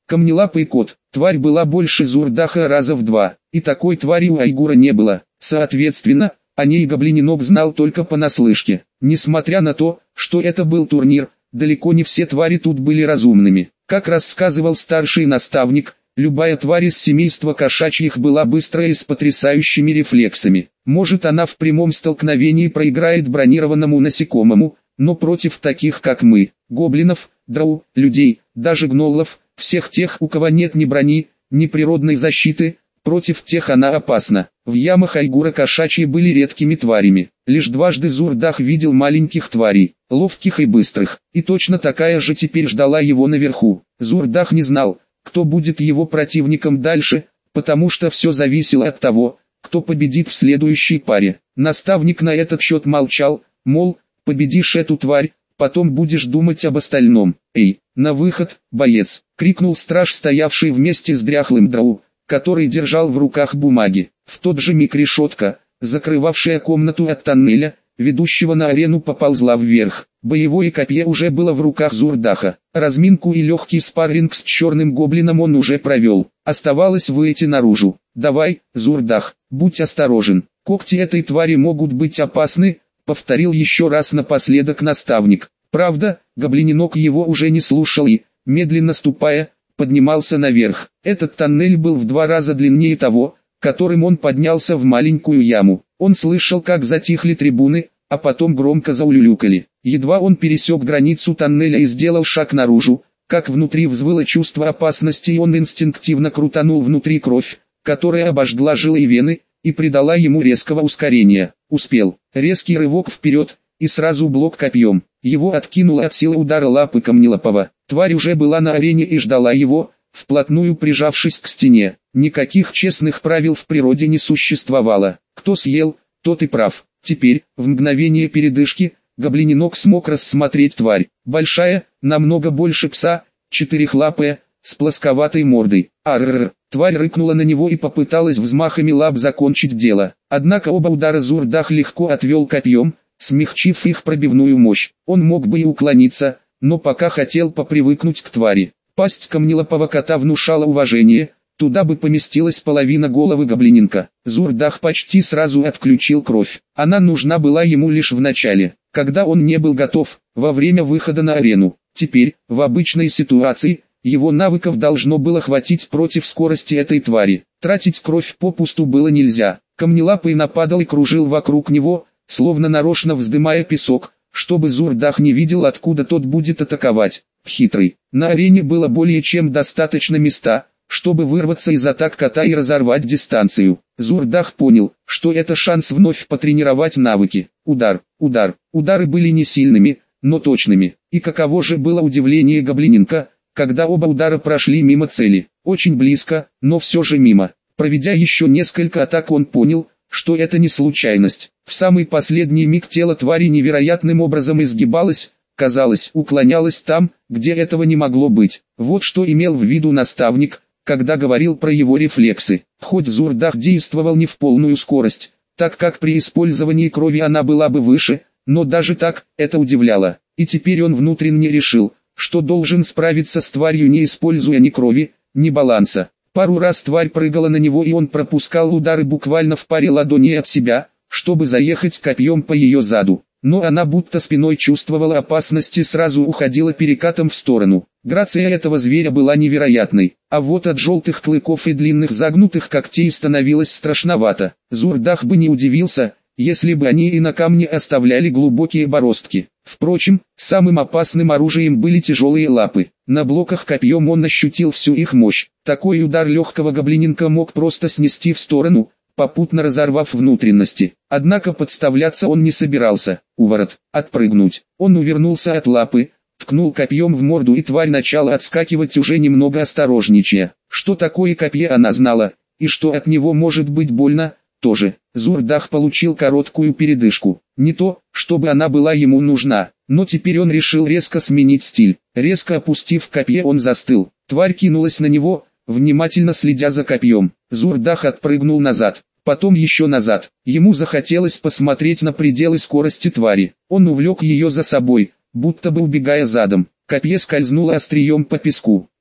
Камнелапый кот. Тварь была больше Зурдаха раза в два, и такой твари у Айгура не было. Соответственно, о ней Гоблиненок знал только понаслышке. Несмотря на то, что это был турнир, далеко не все твари тут были разумными. Как рассказывал старший наставник, любая тварь из семейства кошачьих была быстрая и с потрясающими рефлексами. Может, она в прямом столкновении проиграет бронированному насекомому, но против таких как мы, гоблинов, драу, людей, даже гноллов, всех тех, у кого нет ни брони, ни природной защиты, против тех она опасна. В ямах Айгура кошачьи были редкими тварями. Лишь дважды Зурдах видел маленьких тварей, ловких и быстрых, и точно такая же теперь ждала его наверху. Зурдах не знал, кто будет его противником дальше, потому что все зависело от того, кто победит в следующей паре. Наставник на этот счет молчал, мол, победишь эту тварь, потом будешь думать об остальном. «Эй, на выход, боец!» — крикнул страж, стоявший вместе с дряхлым драу, который держал в руках бумаги. В тот же миг решетка, закрывавшая комнату от тоннеля, ведущего на арену, поползла вверх. Боевое копье уже было в руках Зурдаха. Разминку и легкий спарринг с черным гоблином он уже провел. Оставалось выйти наружу. «Давай, Зурдах, будь осторожен. Когти этой твари могут быть опасны», — повторил еще раз напоследок наставник. Правда, Гоблиненок его уже не слушал и, медленно ступая, поднимался наверх. Этот тоннель был в два раза длиннее того, которым он поднялся в маленькую яму. Он слышал, как затихли трибуны, а потом громко заулюлюкали. Едва он пересек границу тоннеля и сделал шаг наружу, как внутри взвыло чувство опасности, и он инстинктивно крутанул внутри кровь, которая обожгла жилы и вены, и придала ему резкого ускорения. Успел. Резкий рывок вперед, и сразу блок копьем. Его откинуло от силы удара лапы Камнелапова. Тварь уже была на арене и ждала его, вплотную прижавшись к стене. Никаких честных правил в природе не существовало. Кто съел, тот и прав. Теперь, в мгновение передышки, Гоблиненок смог рассмотреть тварь. Большая, намного больше пса, четырехлапая, с плосковатой мордой. Арррр. Тварь рыкнула на него и попыталась взмахами лап закончить дело. Однако оба удара Зурдах легко отвел копьем, смягчив их пробивную мощь. Он мог бы и уклониться, но пока хотел попривыкнуть к твари. Пасть камнелапого кота внушала уважение, туда бы поместилась половина головы гоблиненка. Зурдах почти сразу отключил кровь. Она нужна была ему лишь в начале, когда он не был готов, во время выхода на арену. Теперь, в обычной ситуации, его навыков должно было хватить против скорости этой твари. Тратить кровь попусту было нельзя. Камнелапый нападал и кружил вокруг него, словно нарочно вздымая песок, чтобы Зурдах не видел, откуда тот будет атаковать. Хитрый. На арене было более чем достаточно места, чтобы вырваться из атак кота и разорвать дистанцию. Зурдах понял, что это шанс вновь потренировать навыки. Удар, удар. Удары были не сильными, но точными. И каково же было удивление гоблиненка, когда оба удара прошли мимо цели. Очень близко, но все же мимо. Проведя еще несколько атак, он понял, что это не случайность. В самый последний миг тело твари невероятным образом изгибалось, казалось, уклонялось там, где этого не могло быть. Вот что имел в виду наставник, когда говорил про его рефлексы. Хоть Зурдах действовал не в полную скорость, так как при использовании крови она была бы выше, но даже так, это удивляло. И теперь он внутренне решил, что должен справиться с тварью, не используя ни крови, ни баланса. Пару раз тварь прыгала на него, и он пропускал удары буквально в паре ладоней от себя, чтобы заехать копьем по ее заду. Но она будто спиной чувствовала опасность и сразу уходила перекатом в сторону. Грация этого зверя была невероятной, а вот от желтых клыков и длинных загнутых когтей становилось страшновато. Зурдах бы не удивился, если бы они и на камне оставляли глубокие бороздки. Впрочем, самым опасным оружием были тяжелые лапы. На блоках копьем он ощутил всю их мощь. Такой удар легкого гоблиненка мог просто снести в сторону, попутно разорвав внутренности. Однако подставляться он не собирался. Уворот, отпрыгнуть. Он увернулся от лапы, ткнул копьем в морду, и тварь начала отскакивать, уже немного осторожничая. Что такое копье она знала, и что от него может быть больно, тоже. Зурдах получил короткую передышку. Не то, чтобы она была ему нужна, но теперь он решил резко сменить стиль. Резко опустив копье, он застыл. Тварь кинулась на него, внимательно следя за копьем. Зурдах отпрыгнул назад, потом еще назад. Ему захотелось посмотреть на пределы скорости твари. Он увлек ее за собой, будто бы убегая задом. Копье скользнуло острием по песку.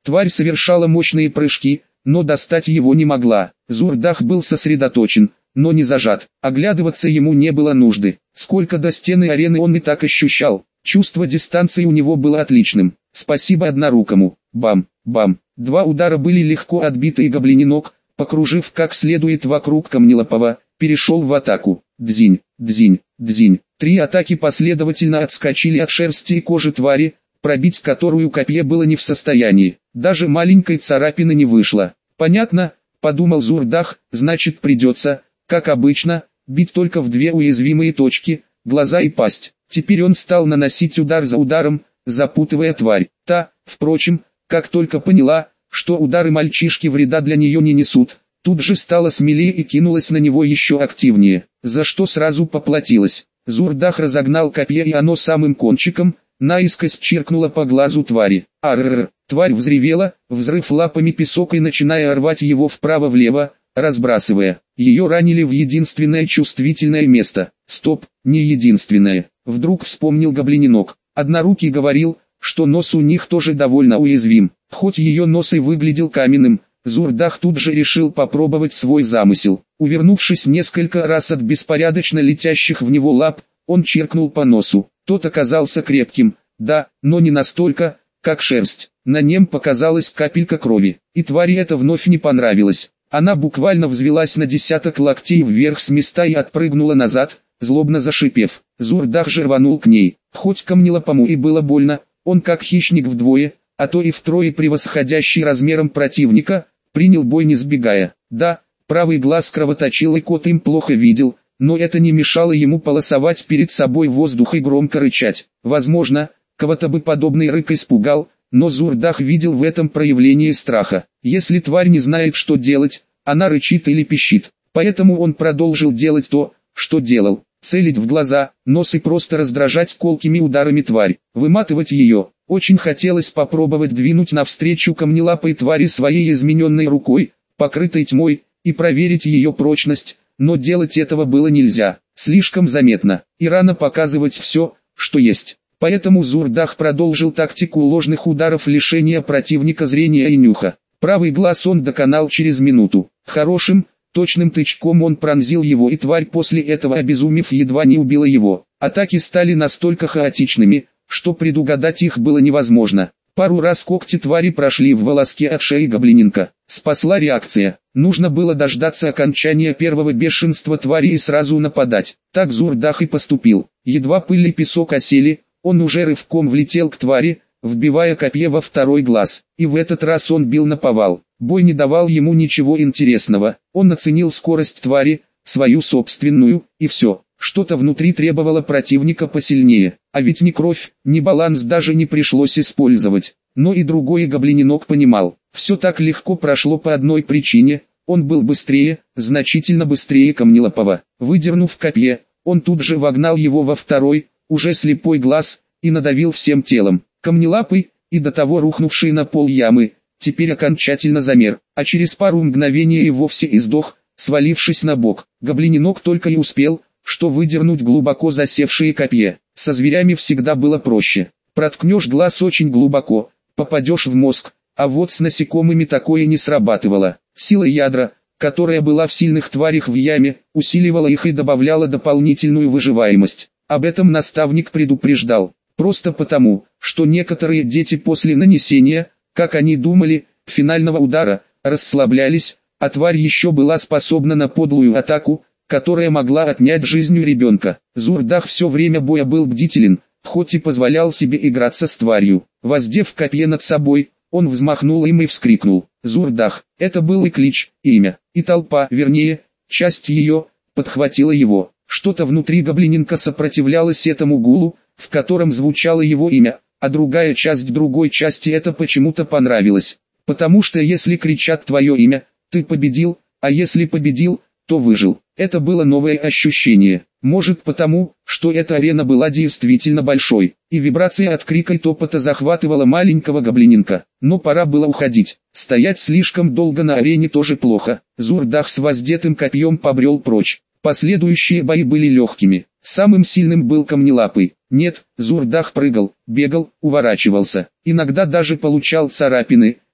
Тварь совершала мощные прыжки, но достать его не могла. Зурдах был сосредоточен, но не зажат. Оглядываться ему не было нужды. Сколько до стены арены он и так ощущал. Чувство дистанции у него было отличным. Спасибо однорукому. Бам, бам. Два удара были легко отбиты, и гоблиненок, покружив как следует вокруг Камнелапова, перешел в атаку. Дзинь, дзинь, дзинь. Три атаки последовательно отскочили от шерсти и кожи твари, пробить которую копье было не в состоянии. Даже маленькой царапины не вышло. Понятно, подумал Зурдах, значит придется, как обычно, бить только в две уязвимые точки, глаза и пасть. Теперь он стал наносить удар за ударом, запутывая тварь. Та, впрочем, как только поняла, что удары мальчишки вреда для нее не несут, тут же стала смелее и кинулась на него еще активнее, за что сразу поплатилась. Зурдах разогнал копье, и оно самым кончиком наискось чиркнуло по глазу твари. Арррр! Тварь взревела, взрыв лапами песок и начиная рвать его вправо-влево, разбрасывая. Ее ранили в единственное чувствительное место. Стоп, не единственное. Вдруг вспомнил гоблиненок. Однорукий говорил, что нос у них тоже довольно уязвим. Хоть ее нос и выглядел каменным, Зурдах тут же решил попробовать свой замысел. Увернувшись несколько раз от беспорядочно летящих в него лап, он чиркнул по носу. Тот оказался крепким, да, но не настолько, как шерсть. На нем показалась капелька крови, и твари это вновь не понравилось. Она буквально взвелась на десяток локтей вверх с места и отпрыгнула назад, злобно зашипев. Зурдах же рванул к ней. Хоть Камнелапому и было больно, он как хищник вдвое, а то и втрое превосходящий размером противника, принял бой не сбегая. Да, правый глаз кровоточил и кот им плохо видел, но это не мешало ему полосовать перед собой воздух и громко рычать. Возможно, кого-то бы подобный рык испугал, но Зурдах видел в этом проявление страха. Если тварь не знает, что делать, она рычит или пищит. Поэтому он продолжил делать то, что делал. Целить в глаза, нос и просто раздражать колкими ударами тварь. Выматывать ее. Очень хотелось попробовать двинуть навстречу камнелапой твари своей измененной рукой, покрытой тьмой, и проверить ее прочность, но делать этого было нельзя. Слишком заметно. И рано показывать все, что есть. Поэтому Зурдах продолжил тактику ложных ударов, лишения противника зрения и нюха. Правый глаз он доконал через минуту. Хорошим, точным тычком он пронзил его, и тварь после этого, обезумев, едва не убила его. Атаки стали настолько хаотичными, что предугадать их было невозможно. Пару раз когти твари прошли в волоске от шеи гоблиненка. Спасла реакция. Нужно было дождаться окончания первого бешенства твари и сразу нападать. Так Зурдах и поступил. Едва пыль и песок осели, он уже рывком влетел к твари, вбивая копье во второй глаз. И в этот раз он бил наповал. Бой не давал ему ничего интересного. Он оценил скорость твари, свою собственную, и все. Что-то внутри требовало противника посильнее. А ведь ни кровь, ни баланс даже не пришлось использовать. Но и другой гоблиненок понимал. Все так легко прошло по одной причине. Он был быстрее, значительно быстрее Камнелапова. Выдернув копье, он тут же вогнал его во второй, уже слепой глаз, и надавил всем телом. Камнелапый, и до того рухнувший на пол ямы, теперь окончательно замер, а через пару мгновений и вовсе издох, свалившись на бок. Гоблиненок только и успел, что выдернуть глубоко засевшие копья. Со зверями всегда было проще. Проткнешь глаз очень глубоко, попадешь в мозг, а вот с насекомыми такое не срабатывало. Сила ядра, которая была в сильных тварях в яме, усиливала их и добавляла дополнительную выживаемость. Об этом наставник предупреждал. Просто потому, что некоторые дети после нанесения, как они думали, финального удара, расслаблялись, а тварь еще была способна на подлую атаку, которая могла отнять жизнь у ребенка. Зурдах все время боя был бдителен, хоть и позволял себе играться с тварью. Воздев копье над собой, он взмахнул им и вскрикнул. Зурдах, это был и клич, и имя, и толпа, вернее, часть ее, подхватила его. Что-то внутри гоблиненка сопротивлялось этому гулу, в котором звучало его имя, а другая часть другой части это почему-то понравилось. Потому что если кричат твое имя, ты победил, а если победил, то выжил. Это было новое ощущение. Может потому, что эта арена была действительно большой, и вибрация от крика и топота захватывала маленького гоблиненка. Но пора было уходить. Стоять слишком долго на арене тоже плохо. Зурдах с воздетым копьем побрел прочь. Последующие бои были легкими. Самым сильным был Камнелапый. Нет, Зурдах прыгал, бегал, уворачивался. Иногда даже получал царапины,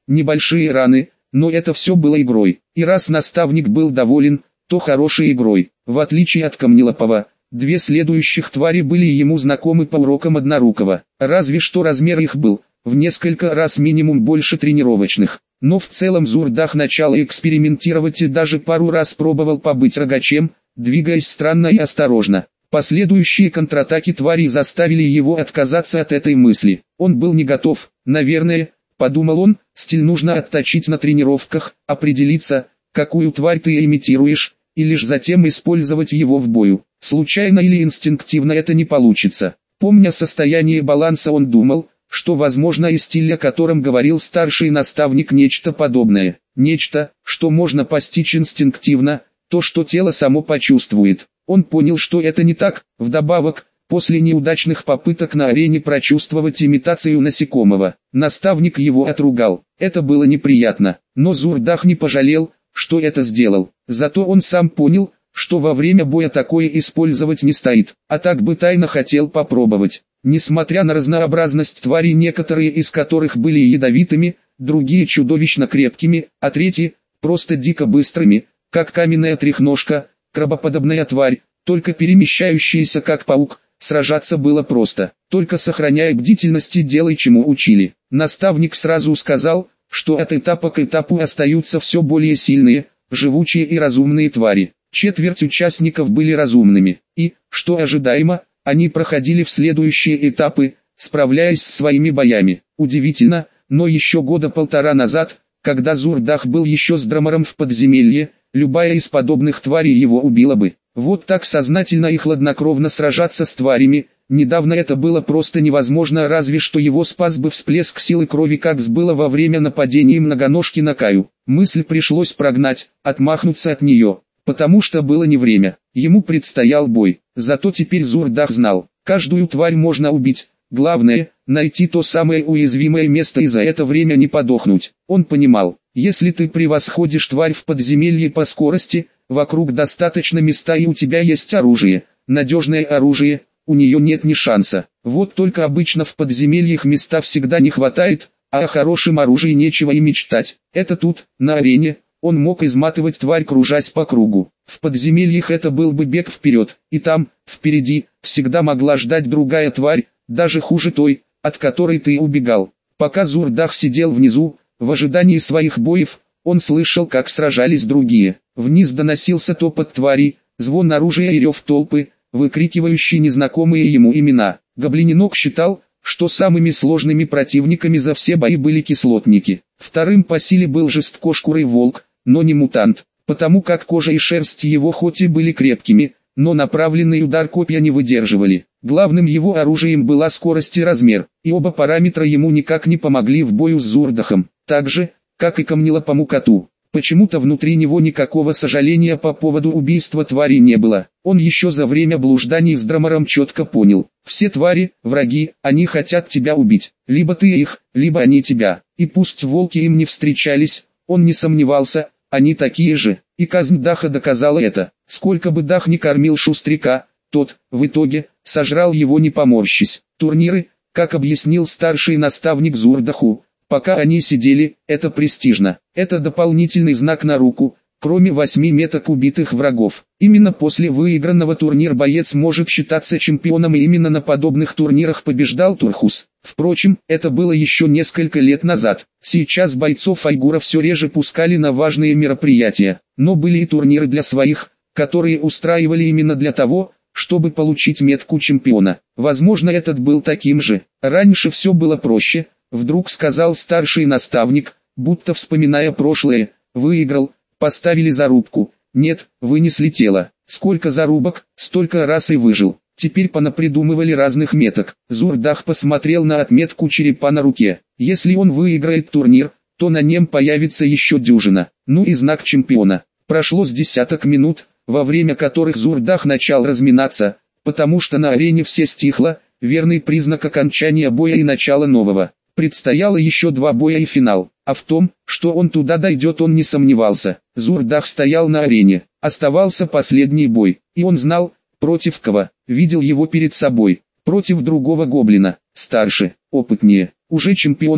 небольшие раны, но это все было игрой. И раз наставник был доволен, то хорошей игрой. В отличие от Камнелапова, две следующих твари были ему знакомы по урокам Однорукого. Разве что размер их был в несколько раз минимум больше тренировочных. Но в целом Зурдах начал экспериментировать и даже пару раз пробовал побыть рогачем, двигаясь странно и осторожно. Последующие контратаки тварей заставили его отказаться от этой мысли. Он был не готов, наверное, подумал он, стиль нужно отточить на тренировках, определиться, какую тварь ты имитируешь, и лишь затем использовать его в бою. Случайно или инстинктивно это не получится. Помня состояние баланса, он думал, что возможно и стиль, о котором говорил старший наставник, нечто подобное. Нечто, что можно постичь инстинктивно, то, что тело само почувствует. Он понял, что это не так. Вдобавок, после неудачных попыток на арене прочувствовать имитацию насекомого, наставник его отругал. Это было неприятно, но Зурдах не пожалел, что это сделал. Зато он сам понял, что во время боя такое использовать не стоит, а так бы тайно хотел попробовать. Несмотря на разнообразность тварей, некоторые из которых были ядовитыми, другие чудовищно крепкими, а третьи просто дико быстрыми, как каменная трехножка, крабоподобная тварь, только перемещающаяся как паук, сражаться было просто. Только сохраняя бдительность и делай, чему учили. Наставник сразу сказал, что от этапа к этапу остаются все более сильные, живучие и разумные твари. Четверть участников были разумными, и, что ожидаемо, они проходили в следующие этапы, справляясь с своими боями. Удивительно, но еще года полтора назад, когда Зурдах был еще с Драмором в подземелье, любая из подобных тварей его убила бы. Вот так сознательно и хладнокровно сражаться с тварями, недавно это было просто невозможно, разве что его спас бы всплеск силы крови, как было во время нападения многоножки на Каю. Мысль пришлось прогнать, отмахнуться от нее, потому что было не время. Ему предстоял бой, зато теперь Зурдах знал, каждую тварь можно убить. Главное, найти то самое уязвимое место и за это время не подохнуть. Он понимал, если ты превосходишь тварь в подземелье по скорости, вокруг достаточно места и у тебя есть оружие, надежное оружие, у нее нет ни шанса. Вот только обычно в подземельях места всегда не хватает, а о хорошем оружии нечего и мечтать. Это тут, на арене, он мог изматывать тварь, кружась по кругу. В подземельях это был бы бег вперед, и там, впереди, всегда могла ждать другая тварь, даже хуже той, от которой ты убегал. Пока Зурдах сидел внизу, в ожидании своих боев, он слышал, как сражались другие. Вниз доносился топот тварей, звон оружия и рев толпы, выкрикивающие незнакомые ему имена. Гоблининок считал, что самыми сложными противниками за все бои были кислотники. Вторым по силе был жесткошкурый волк, но не мутант, потому как кожа и шерсть его хоть и были крепкими, но направленный удар копья не выдерживали. Главным его оружием была скорость и размер, и оба параметра ему никак не помогли в бою с Зурдахом, так же, как и Камнелапому коту. Почему-то внутри него никакого сожаления по поводу убийства твари не было. Он еще за время блужданий с Драмором четко понял: все твари – враги, они хотят тебя убить. Либо ты их, либо они тебя. И пусть волки им не встречались, он не сомневался, они такие же. И казнь Даха доказала это. Сколько бы Дах ни кормил шустряка, тот, в итоге, сожрал его не поморщись. Турниры, как объяснил старший наставник Зурдаху, пока они сидели, это престижно. Это дополнительный знак на руку, кроме восьми меток убитых врагов. Именно после выигранного турнира боец может считаться чемпионом, и именно на подобных турнирах побеждал Турхус. Впрочем, это было еще несколько лет назад. Сейчас бойцов Айгура все реже пускали на важные мероприятия, но были и турниры для своих, которые устраивали именно для того, чтобы получить метку чемпиона. Возможно, этот был таким же. Раньше все было проще, вдруг сказал старший наставник, будто вспоминая прошлое. Выиграл, поставили зарубку. Нет, вынесли тело. Сколько зарубок, столько раз и выжил. Теперь понапридумывали разных меток. Зурдах посмотрел на отметку черепа на руке. Если он выиграет турнир, то на нем появится еще дюжина. Ну и знак чемпиона. Прошло с десяток минут, во время которых Зурдах начал разминаться, потому что на арене все стихло, верный признак окончания боя и начала нового. Предстояло еще два боя и финал, а в том, что он туда дойдет, он не сомневался. Зурдах стоял на арене, оставался последний бой, и он знал, против кого. Видел его перед собой, против другого гоблина, старше, опытнее, уже чемпиона,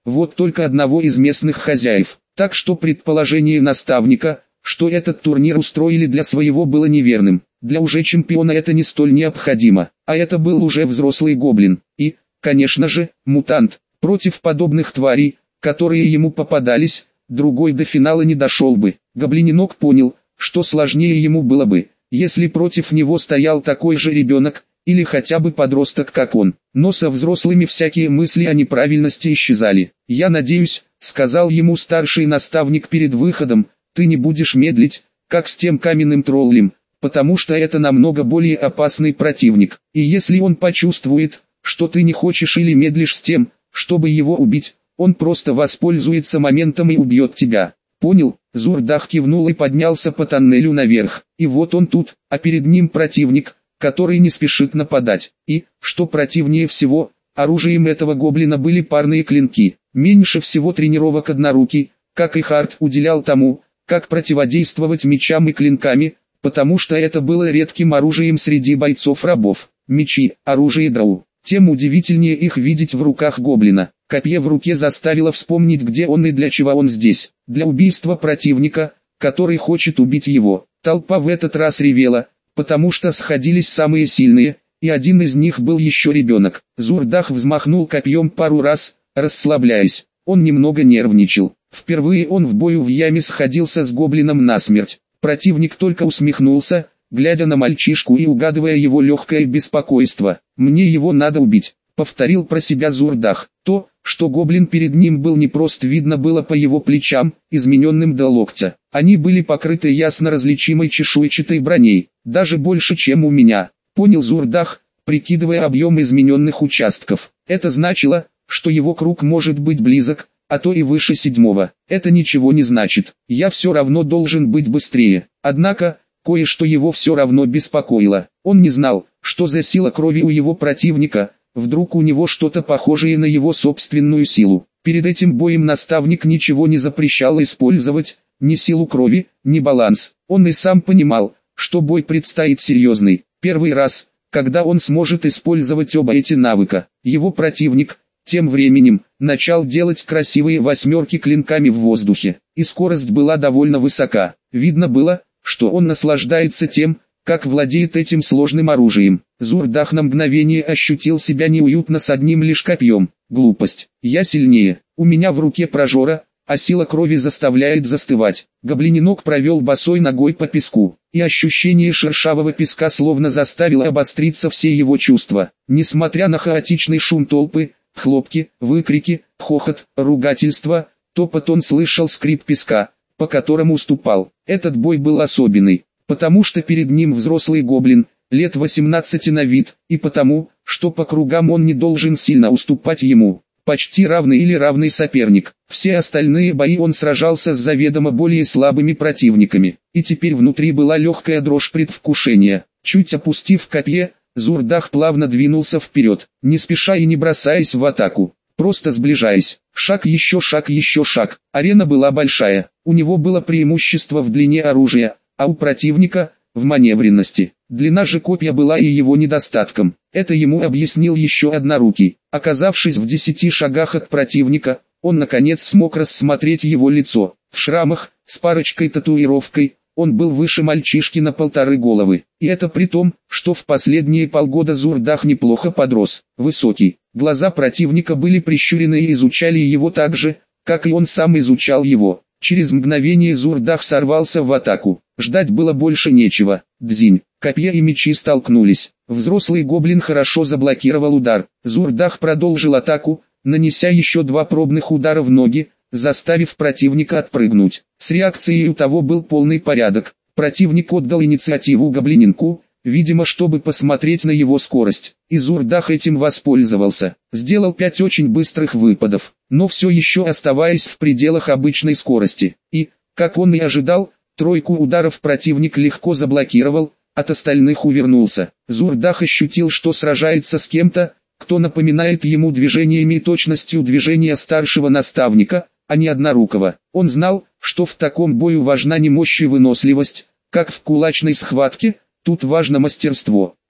вот только одного из местных хозяев. Так что предположение наставника, что этот турнир устроили для своего, было неверным. Для уже чемпиона это не столь необходимо, а это был уже взрослый гоблин. И, конечно же, мутант. Против подобных тварей, которые ему попадались, другой до финала не дошел бы. Гоблиненок понял, что сложнее ему было бы, если против него стоял такой же ребенок, или хотя бы подросток как он. Но со взрослыми всякие мысли о неправильности исчезали. «Я надеюсь», — сказал ему старший наставник перед выходом, — «ты не будешь медлить, как с тем каменным троллем, потому что это намного более опасный противник. И если он почувствует, что ты не хочешь или медлишь с тем, чтобы его убить, он просто воспользуется моментом и убьет тебя». «Понял», — Зурдах кивнул и поднялся по тоннелю наверх. И вот он тут, а перед ним противник, который не спешит нападать. И, что противнее всего, оружием этого гоблина были парные клинки. Меньше всего тренировок однорукий, как и Харт, уделял тому, как противодействовать мечам и клинками, потому что это было редким оружием среди бойцов-рабов. Мечи, оружие дроу. Тем удивительнее их видеть в руках гоблина. Копье в руке заставило вспомнить, где он и для чего он здесь. Для убийства противника, который хочет убить его. Толпа в этот раз ревела, потому что сходились самые сильные, и один из них был еще ребенок. Зурдах взмахнул копьем пару раз, расслабляясь. Он немного нервничал. Впервые он в бою в яме сходился с гоблином насмерть. Противник только усмехнулся, глядя на мальчишку и угадывая его легкое беспокойство. «Мне его надо убить», — повторил про себя Зурдах. То, что гоблин перед ним был непрост, видно было по его плечам, измененным до локтя. Они были покрыты ясно различимой чешуйчатой броней, даже больше, чем у меня, понял Зурдах, прикидывая объем измененных участков. Это значило, что его круг может быть близок, а то и выше седьмого. Это ничего не значит. Я все равно должен быть быстрее. Однако, кое-что его все равно беспокоило. Он не знал, что за сила крови у его противника. Вдруг у него что-то похожее на его собственную силу. Перед этим боем наставник ничего не запрещал использовать, ни силу крови, ни баланс. Он и сам понимал, что бой предстоит серьезный. Первый раз, когда он сможет использовать оба эти навыка. Его противник, тем временем, начал делать красивые восьмерки клинками в воздухе. И скорость была довольно высока. Видно было, что он наслаждается тем, как владеет этим сложным оружием. Зурдах на мгновение ощутил себя неуютно с одним лишь копьем. Глупость. Я сильнее. У меня в руке прожора, а сила крови заставляет застывать. Гоблиненок провел босой ногой по песку, и ощущение шершавого песка словно заставило обостриться все его чувства. Несмотря на хаотичный шум толпы, хлопки, выкрики, хохот, ругательства, топот, он слышал скрип песка, по которому уступал. Этот бой был особенный, потому что перед ним взрослый гоблин, лет восемнадцати на вид, и потому, что по кругам он не должен сильно уступать ему. Почти равный или равный соперник. Все остальные бои он сражался с заведомо более слабыми противниками, и теперь внутри была легкая дрожь предвкушения. Чуть опустив копье, Зурдах плавно двинулся вперед, не спеша и не бросаясь в атаку, просто сближаясь. Шаг еще шаг еще шаг. Арена была большая, у него было преимущество в длине оружия, а у противника – в маневренности. Длина же копья была и его недостатком. Это ему объяснил еще однорукий. Оказавшись в десяти шагах от противника, он наконец смог рассмотреть его лицо. В шрамах, с парочкой татуировкой, он был выше мальчишки на полторы головы. И это при том, что в последние полгода Зурдах неплохо подрос. Высокий. Глаза противника были прищурены и изучали его так же, как и он сам изучал его. Через мгновение Зурдах сорвался в атаку. Ждать было больше нечего. Дзинь. Копья и мечи столкнулись. Взрослый гоблин хорошо заблокировал удар. Зурдах продолжил атаку, нанеся еще два пробных удара в ноги, заставив противника отпрыгнуть. С реакцией у того был полный порядок. Противник отдал инициативу гоблиненку, видимо, чтобы посмотреть на его скорость. И Зурдах этим воспользовался. Сделал пять очень быстрых выпадов, но все еще оставаясь в пределах обычной скорости. И, как он и ожидал, тройку ударов противник легко заблокировал, от остальных увернулся. Зурдах ощутил, что сражается с кем-то, кто напоминает ему движениями и точностью движения старшего наставника, а не однорукого. Он знал, что в таком бою важна не мощь и выносливость, как в кулачной схватке, тут важно мастерство.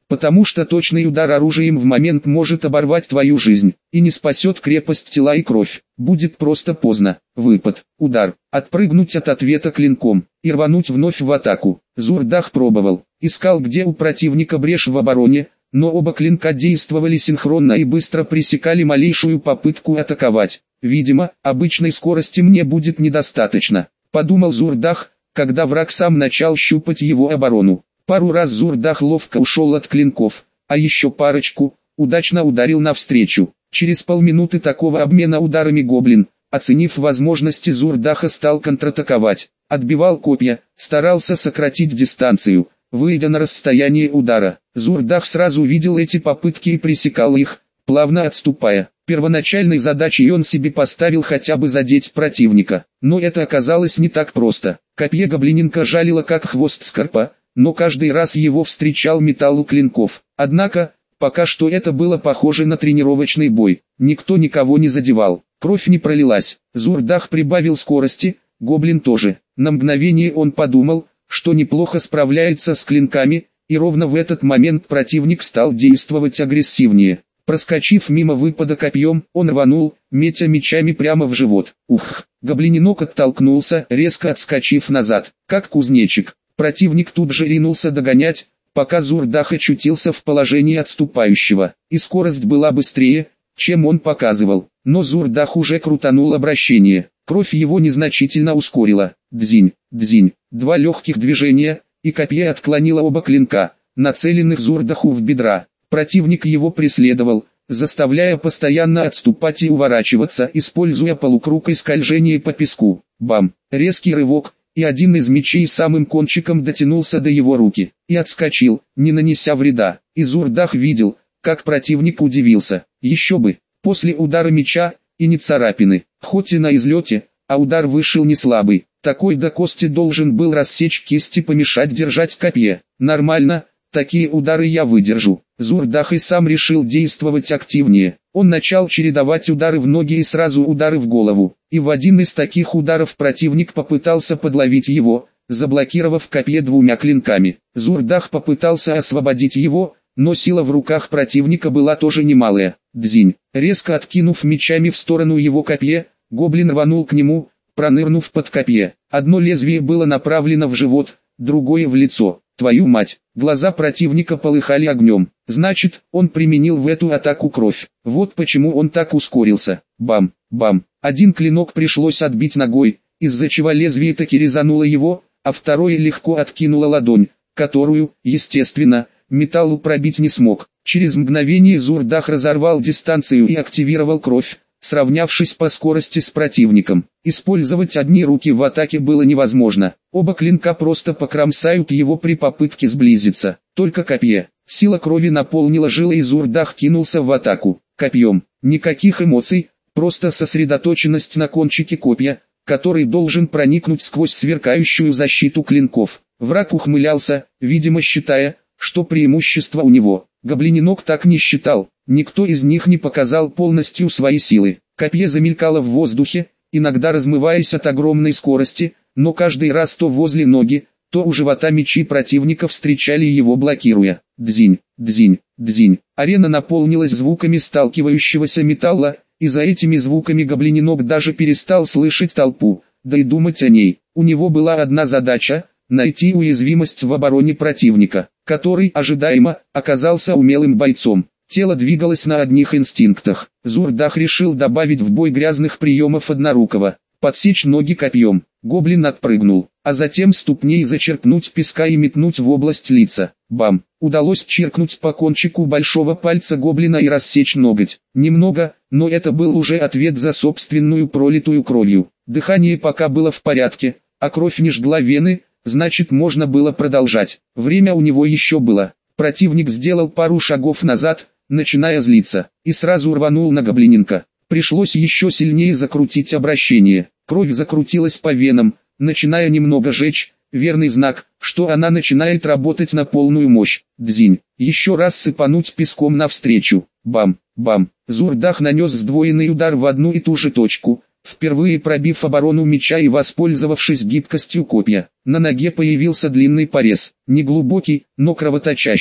потому что точный удар оружием в момент может оборвать твою жизнь, и не спасет крепость тела и кровь. Будет просто поздно. Выпад, удар, отпрыгнуть от ответа клинком, и рвануть вновь в атаку. Зурдах пробовал, искал где у противника брешь в обороне, но оба клинка действовали синхронно и быстро пресекали малейшую попытку атаковать. Видимо, обычной скорости мне будет недостаточно, подумал Зурдах, когда враг сам начал щупать его оборону. Пару раз Зурдах ловко ушел от клинков, а еще парочку, удачно ударил навстречу. Через полминуты такого обмена ударами гоблин, оценив возможности Зурдаха, стал контратаковать, отбивал копья, старался сократить дистанцию, выйдя на расстояние удара. Зурдах сразу видел эти попытки и пресекал их, плавно отступая. Первоначальной задачей он себе поставил хотя бы задеть противника, но это оказалось не так просто. Копье гоблиненка жалило как хвост скорпа, но каждый раз его встречал металл у клинков. Однако, пока что это было похоже на тренировочный бой, никто никого не задевал, кровь не пролилась. Зурдах прибавил скорости, гоблин тоже. На мгновение он подумал, что неплохо справляется с клинками, и ровно в этот момент противник стал действовать агрессивнее. Проскочив мимо выпада копьем, он рванул, метя мечами прямо в живот. Ух! Гоблиненок оттолкнулся, резко отскочив назад, как кузнечик. Противник тут же ринулся догонять, пока Зурдах очутился в положении отступающего, и скорость была быстрее, чем он показывал. Но Зурдах уже крутанул обращение, кровь его незначительно ускорила. Дзинь, дзинь, два легких движения, и копье отклонило оба клинка, нацеленных Зурдаху в бедра. Противник его преследовал, заставляя постоянно отступать и уворачиваться, используя полукруг и скольжение по песку. Бам! Резкий рывок, и один из мечей самым кончиком дотянулся до его руки, и отскочил, не нанеся вреда. И Зурдах видел, как противник удивился. Еще бы, после удара меча, и не царапины, хоть и на излете, а удар вышел не слабый. Такой до кости должен был рассечь кисть и помешать держать копье. Нормально, такие удары я выдержу. Зурдах и сам решил действовать активнее. Он начал чередовать удары в ноги и сразу удары в голову. И в один из таких ударов противник попытался подловить его, заблокировав копье двумя клинками. Зурдах попытался освободить его, но сила в руках противника была тоже немалая. Дзинь, резко откинув мечами в сторону его копье, гоблин рванул к нему, пронырнув под копье. Одно лезвие было направлено в живот, другое в лицо. Твою мать! Глаза противника полыхали огнем. Значит, он применил в эту атаку кровь. Вот почему он так ускорился. Бам, бам. Один клинок пришлось отбить ногой, из-за чего лезвие таки резануло его, а второе легко откинуло ладонь, которую, естественно, металл пробить не смог. Через мгновение Зурдах разорвал дистанцию и активировал кровь, сравнявшись по скорости с противником. Использовать одни руки в атаке было невозможно. Оба клинка просто покромсают его при попытке сблизиться. Только копье. Сила крови наполнила жилы, и Зурдах кинулся в атаку. Копьем. Никаких эмоций, просто сосредоточенность на кончике копья, который должен проникнуть сквозь сверкающую защиту клинков. Враг ухмылялся, видимо считая, что преимущество у него. Гоблиненок так не считал. Никто из них не показал полностью свои силы. Копье замелькало в воздухе, иногда размываясь от огромной скорости, но каждый раз то возле ноги, то у живота мечи противника встречали его, блокируя. Дзинь, дзинь, дзинь. Арена наполнилась звуками сталкивающегося металла, и за этими звуками гоблиненок даже перестал слышать толпу, да и думать о ней. У него была одна задача – найти уязвимость в обороне противника, который, ожидаемо, оказался умелым бойцом. Тело двигалось на одних инстинктах. Зурдах решил добавить в бой грязных приемов однорукого, подсечь ноги копьем. Гоблин отпрыгнул, а затем ступней зачерпнуть песка и метнуть в область лица. Бам! Удалось чиркнуть по кончику большого пальца гоблина и рассечь ноготь. Немного, но это был уже ответ за собственную пролитую кровью. Дыхание пока было в порядке, а кровь не жгла вены, значит можно было продолжать. Время у него еще было. Противник сделал пару шагов назад, начиная злиться, и сразу рванул на гоблиненка. Пришлось еще сильнее закрутить обращение. Кровь закрутилась по венам, начиная немного жечь, верный знак, что она начинает работать на полную мощь. Дзинь, еще раз сыпануть песком навстречу. Бам, бам. Зурдах нанес сдвоенный удар в одну и ту же точку, впервые пробив оборону меча и воспользовавшись гибкостью копья. На ноге появился длинный порез, неглубокий, но кровоточащий.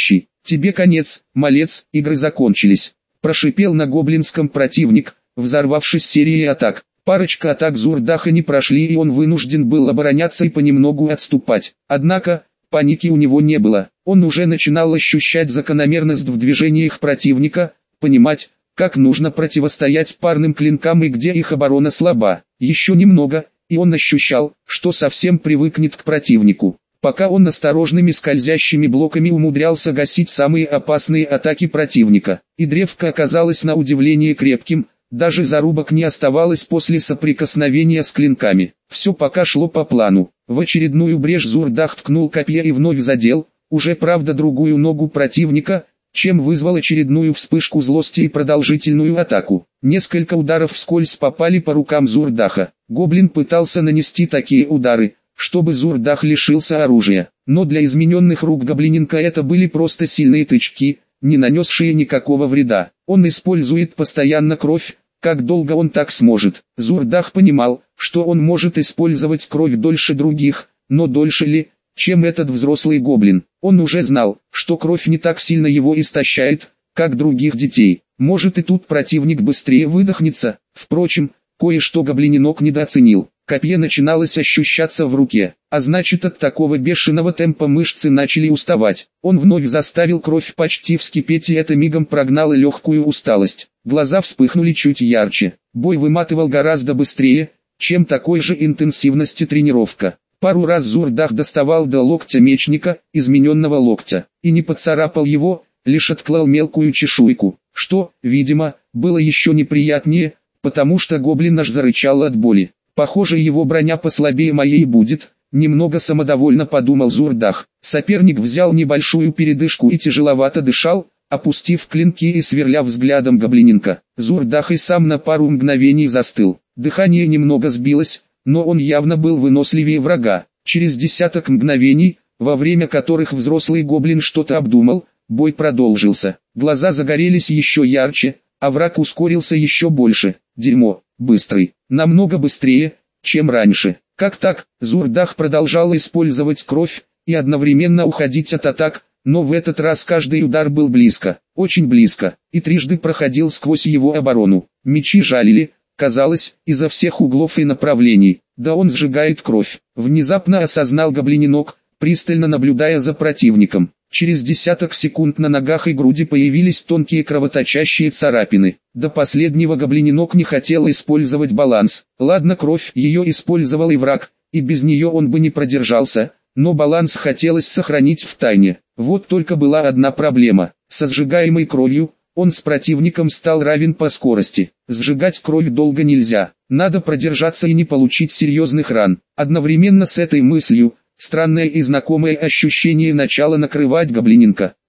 тебе конец, малец, игры закончились. Прошипел на гоблинском противник, взорвавшись серией атак. Парочка атак Зурдаха не прошли, и он вынужден был обороняться и понемногу отступать. Однако, паники у него не было. Он уже начинал ощущать закономерность в движениях противника, понимать, как нужно противостоять парным клинкам и где их оборона слаба. Еще немного, и он ощущал, что совсем привыкнет к противнику. Пока он осторожными скользящими блоками умудрялся гасить самые опасные атаки противника. И древко оказалось на удивление крепким, даже зарубок не оставалось после соприкосновения с клинками. Все пока шло по плану. В очередную брешь Зурдах ткнул копье и вновь задел, уже правда другую ногу противника, чем вызвал очередную вспышку злости и продолжительную атаку. Несколько ударов вскользь попали по рукам Зурдаха. Гоблин пытался нанести такие удары, чтобы Зурдах лишился оружия. Но для измененных рук гоблиненка это были просто сильные тычки, не нанесшие никакого вреда. Он использует постоянно кровь, как долго он так сможет. Зурдах понимал, что он может использовать кровь дольше других, но дольше ли, чем этот взрослый гоблин. Он уже знал, что кровь не так сильно его истощает, как других детей. Может, и тут противник быстрее выдохнется. Впрочем, кое-что гоблиненок недооценил. Копье начиналось ощущаться в руке, а значит, от такого бешеного темпа мышцы начали уставать. Он вновь заставил кровь почти вскипеть, и это мигом прогнало легкую усталость. Глаза вспыхнули чуть ярче. Бой выматывал гораздо быстрее, чем такой же интенсивности тренировка. Пару раз Зурдах доставал до локтя мечника, измененного локтя, и не поцарапал его, лишь отклал мелкую чешуйку, что, видимо, было еще неприятнее, потому что гоблин аж зарычал от боли. Похоже, его броня послабее моей будет, немного самодовольно подумал Зурдах. Соперник взял небольшую передышку и тяжеловато дышал, опустив клинки и сверля взглядом гоблиненка. Зурдах и сам на пару мгновений застыл. Дыхание немного сбилось, но он явно был выносливее врага. Через десяток мгновений, во время которых взрослый гоблин что-то обдумал, бой продолжился. Глаза загорелись еще ярче, а враг ускорился еще больше. Дерьмо, быстрый, намного быстрее, чем раньше. Как так? Зурдах продолжал использовать кровь и одновременно уходить от атак, но в этот раз каждый удар был близко, очень близко, и трижды проходил сквозь его оборону. Мечи жалили, казалось, изо всех углов и направлений. Да он сжигает кровь. Внезапно осознал гоблиненок, пристально наблюдая за противником. Через десяток секунд на ногах и груди появились тонкие кровоточащие царапины. До последнего гоблиненок не хотел использовать баланс. Ладно, кровь ее использовал и враг, и без нее он бы не продержался, но баланс хотелось сохранить в тайне. Вот только была одна проблема. Со сжигаемой кровью, он с противником стал равен по скорости. Сжигать кровь долго нельзя. Надо продержаться и не получить серьезных ран. Одновременно с этой мыслью, странное и знакомое ощущение начало накрывать гоблиненка.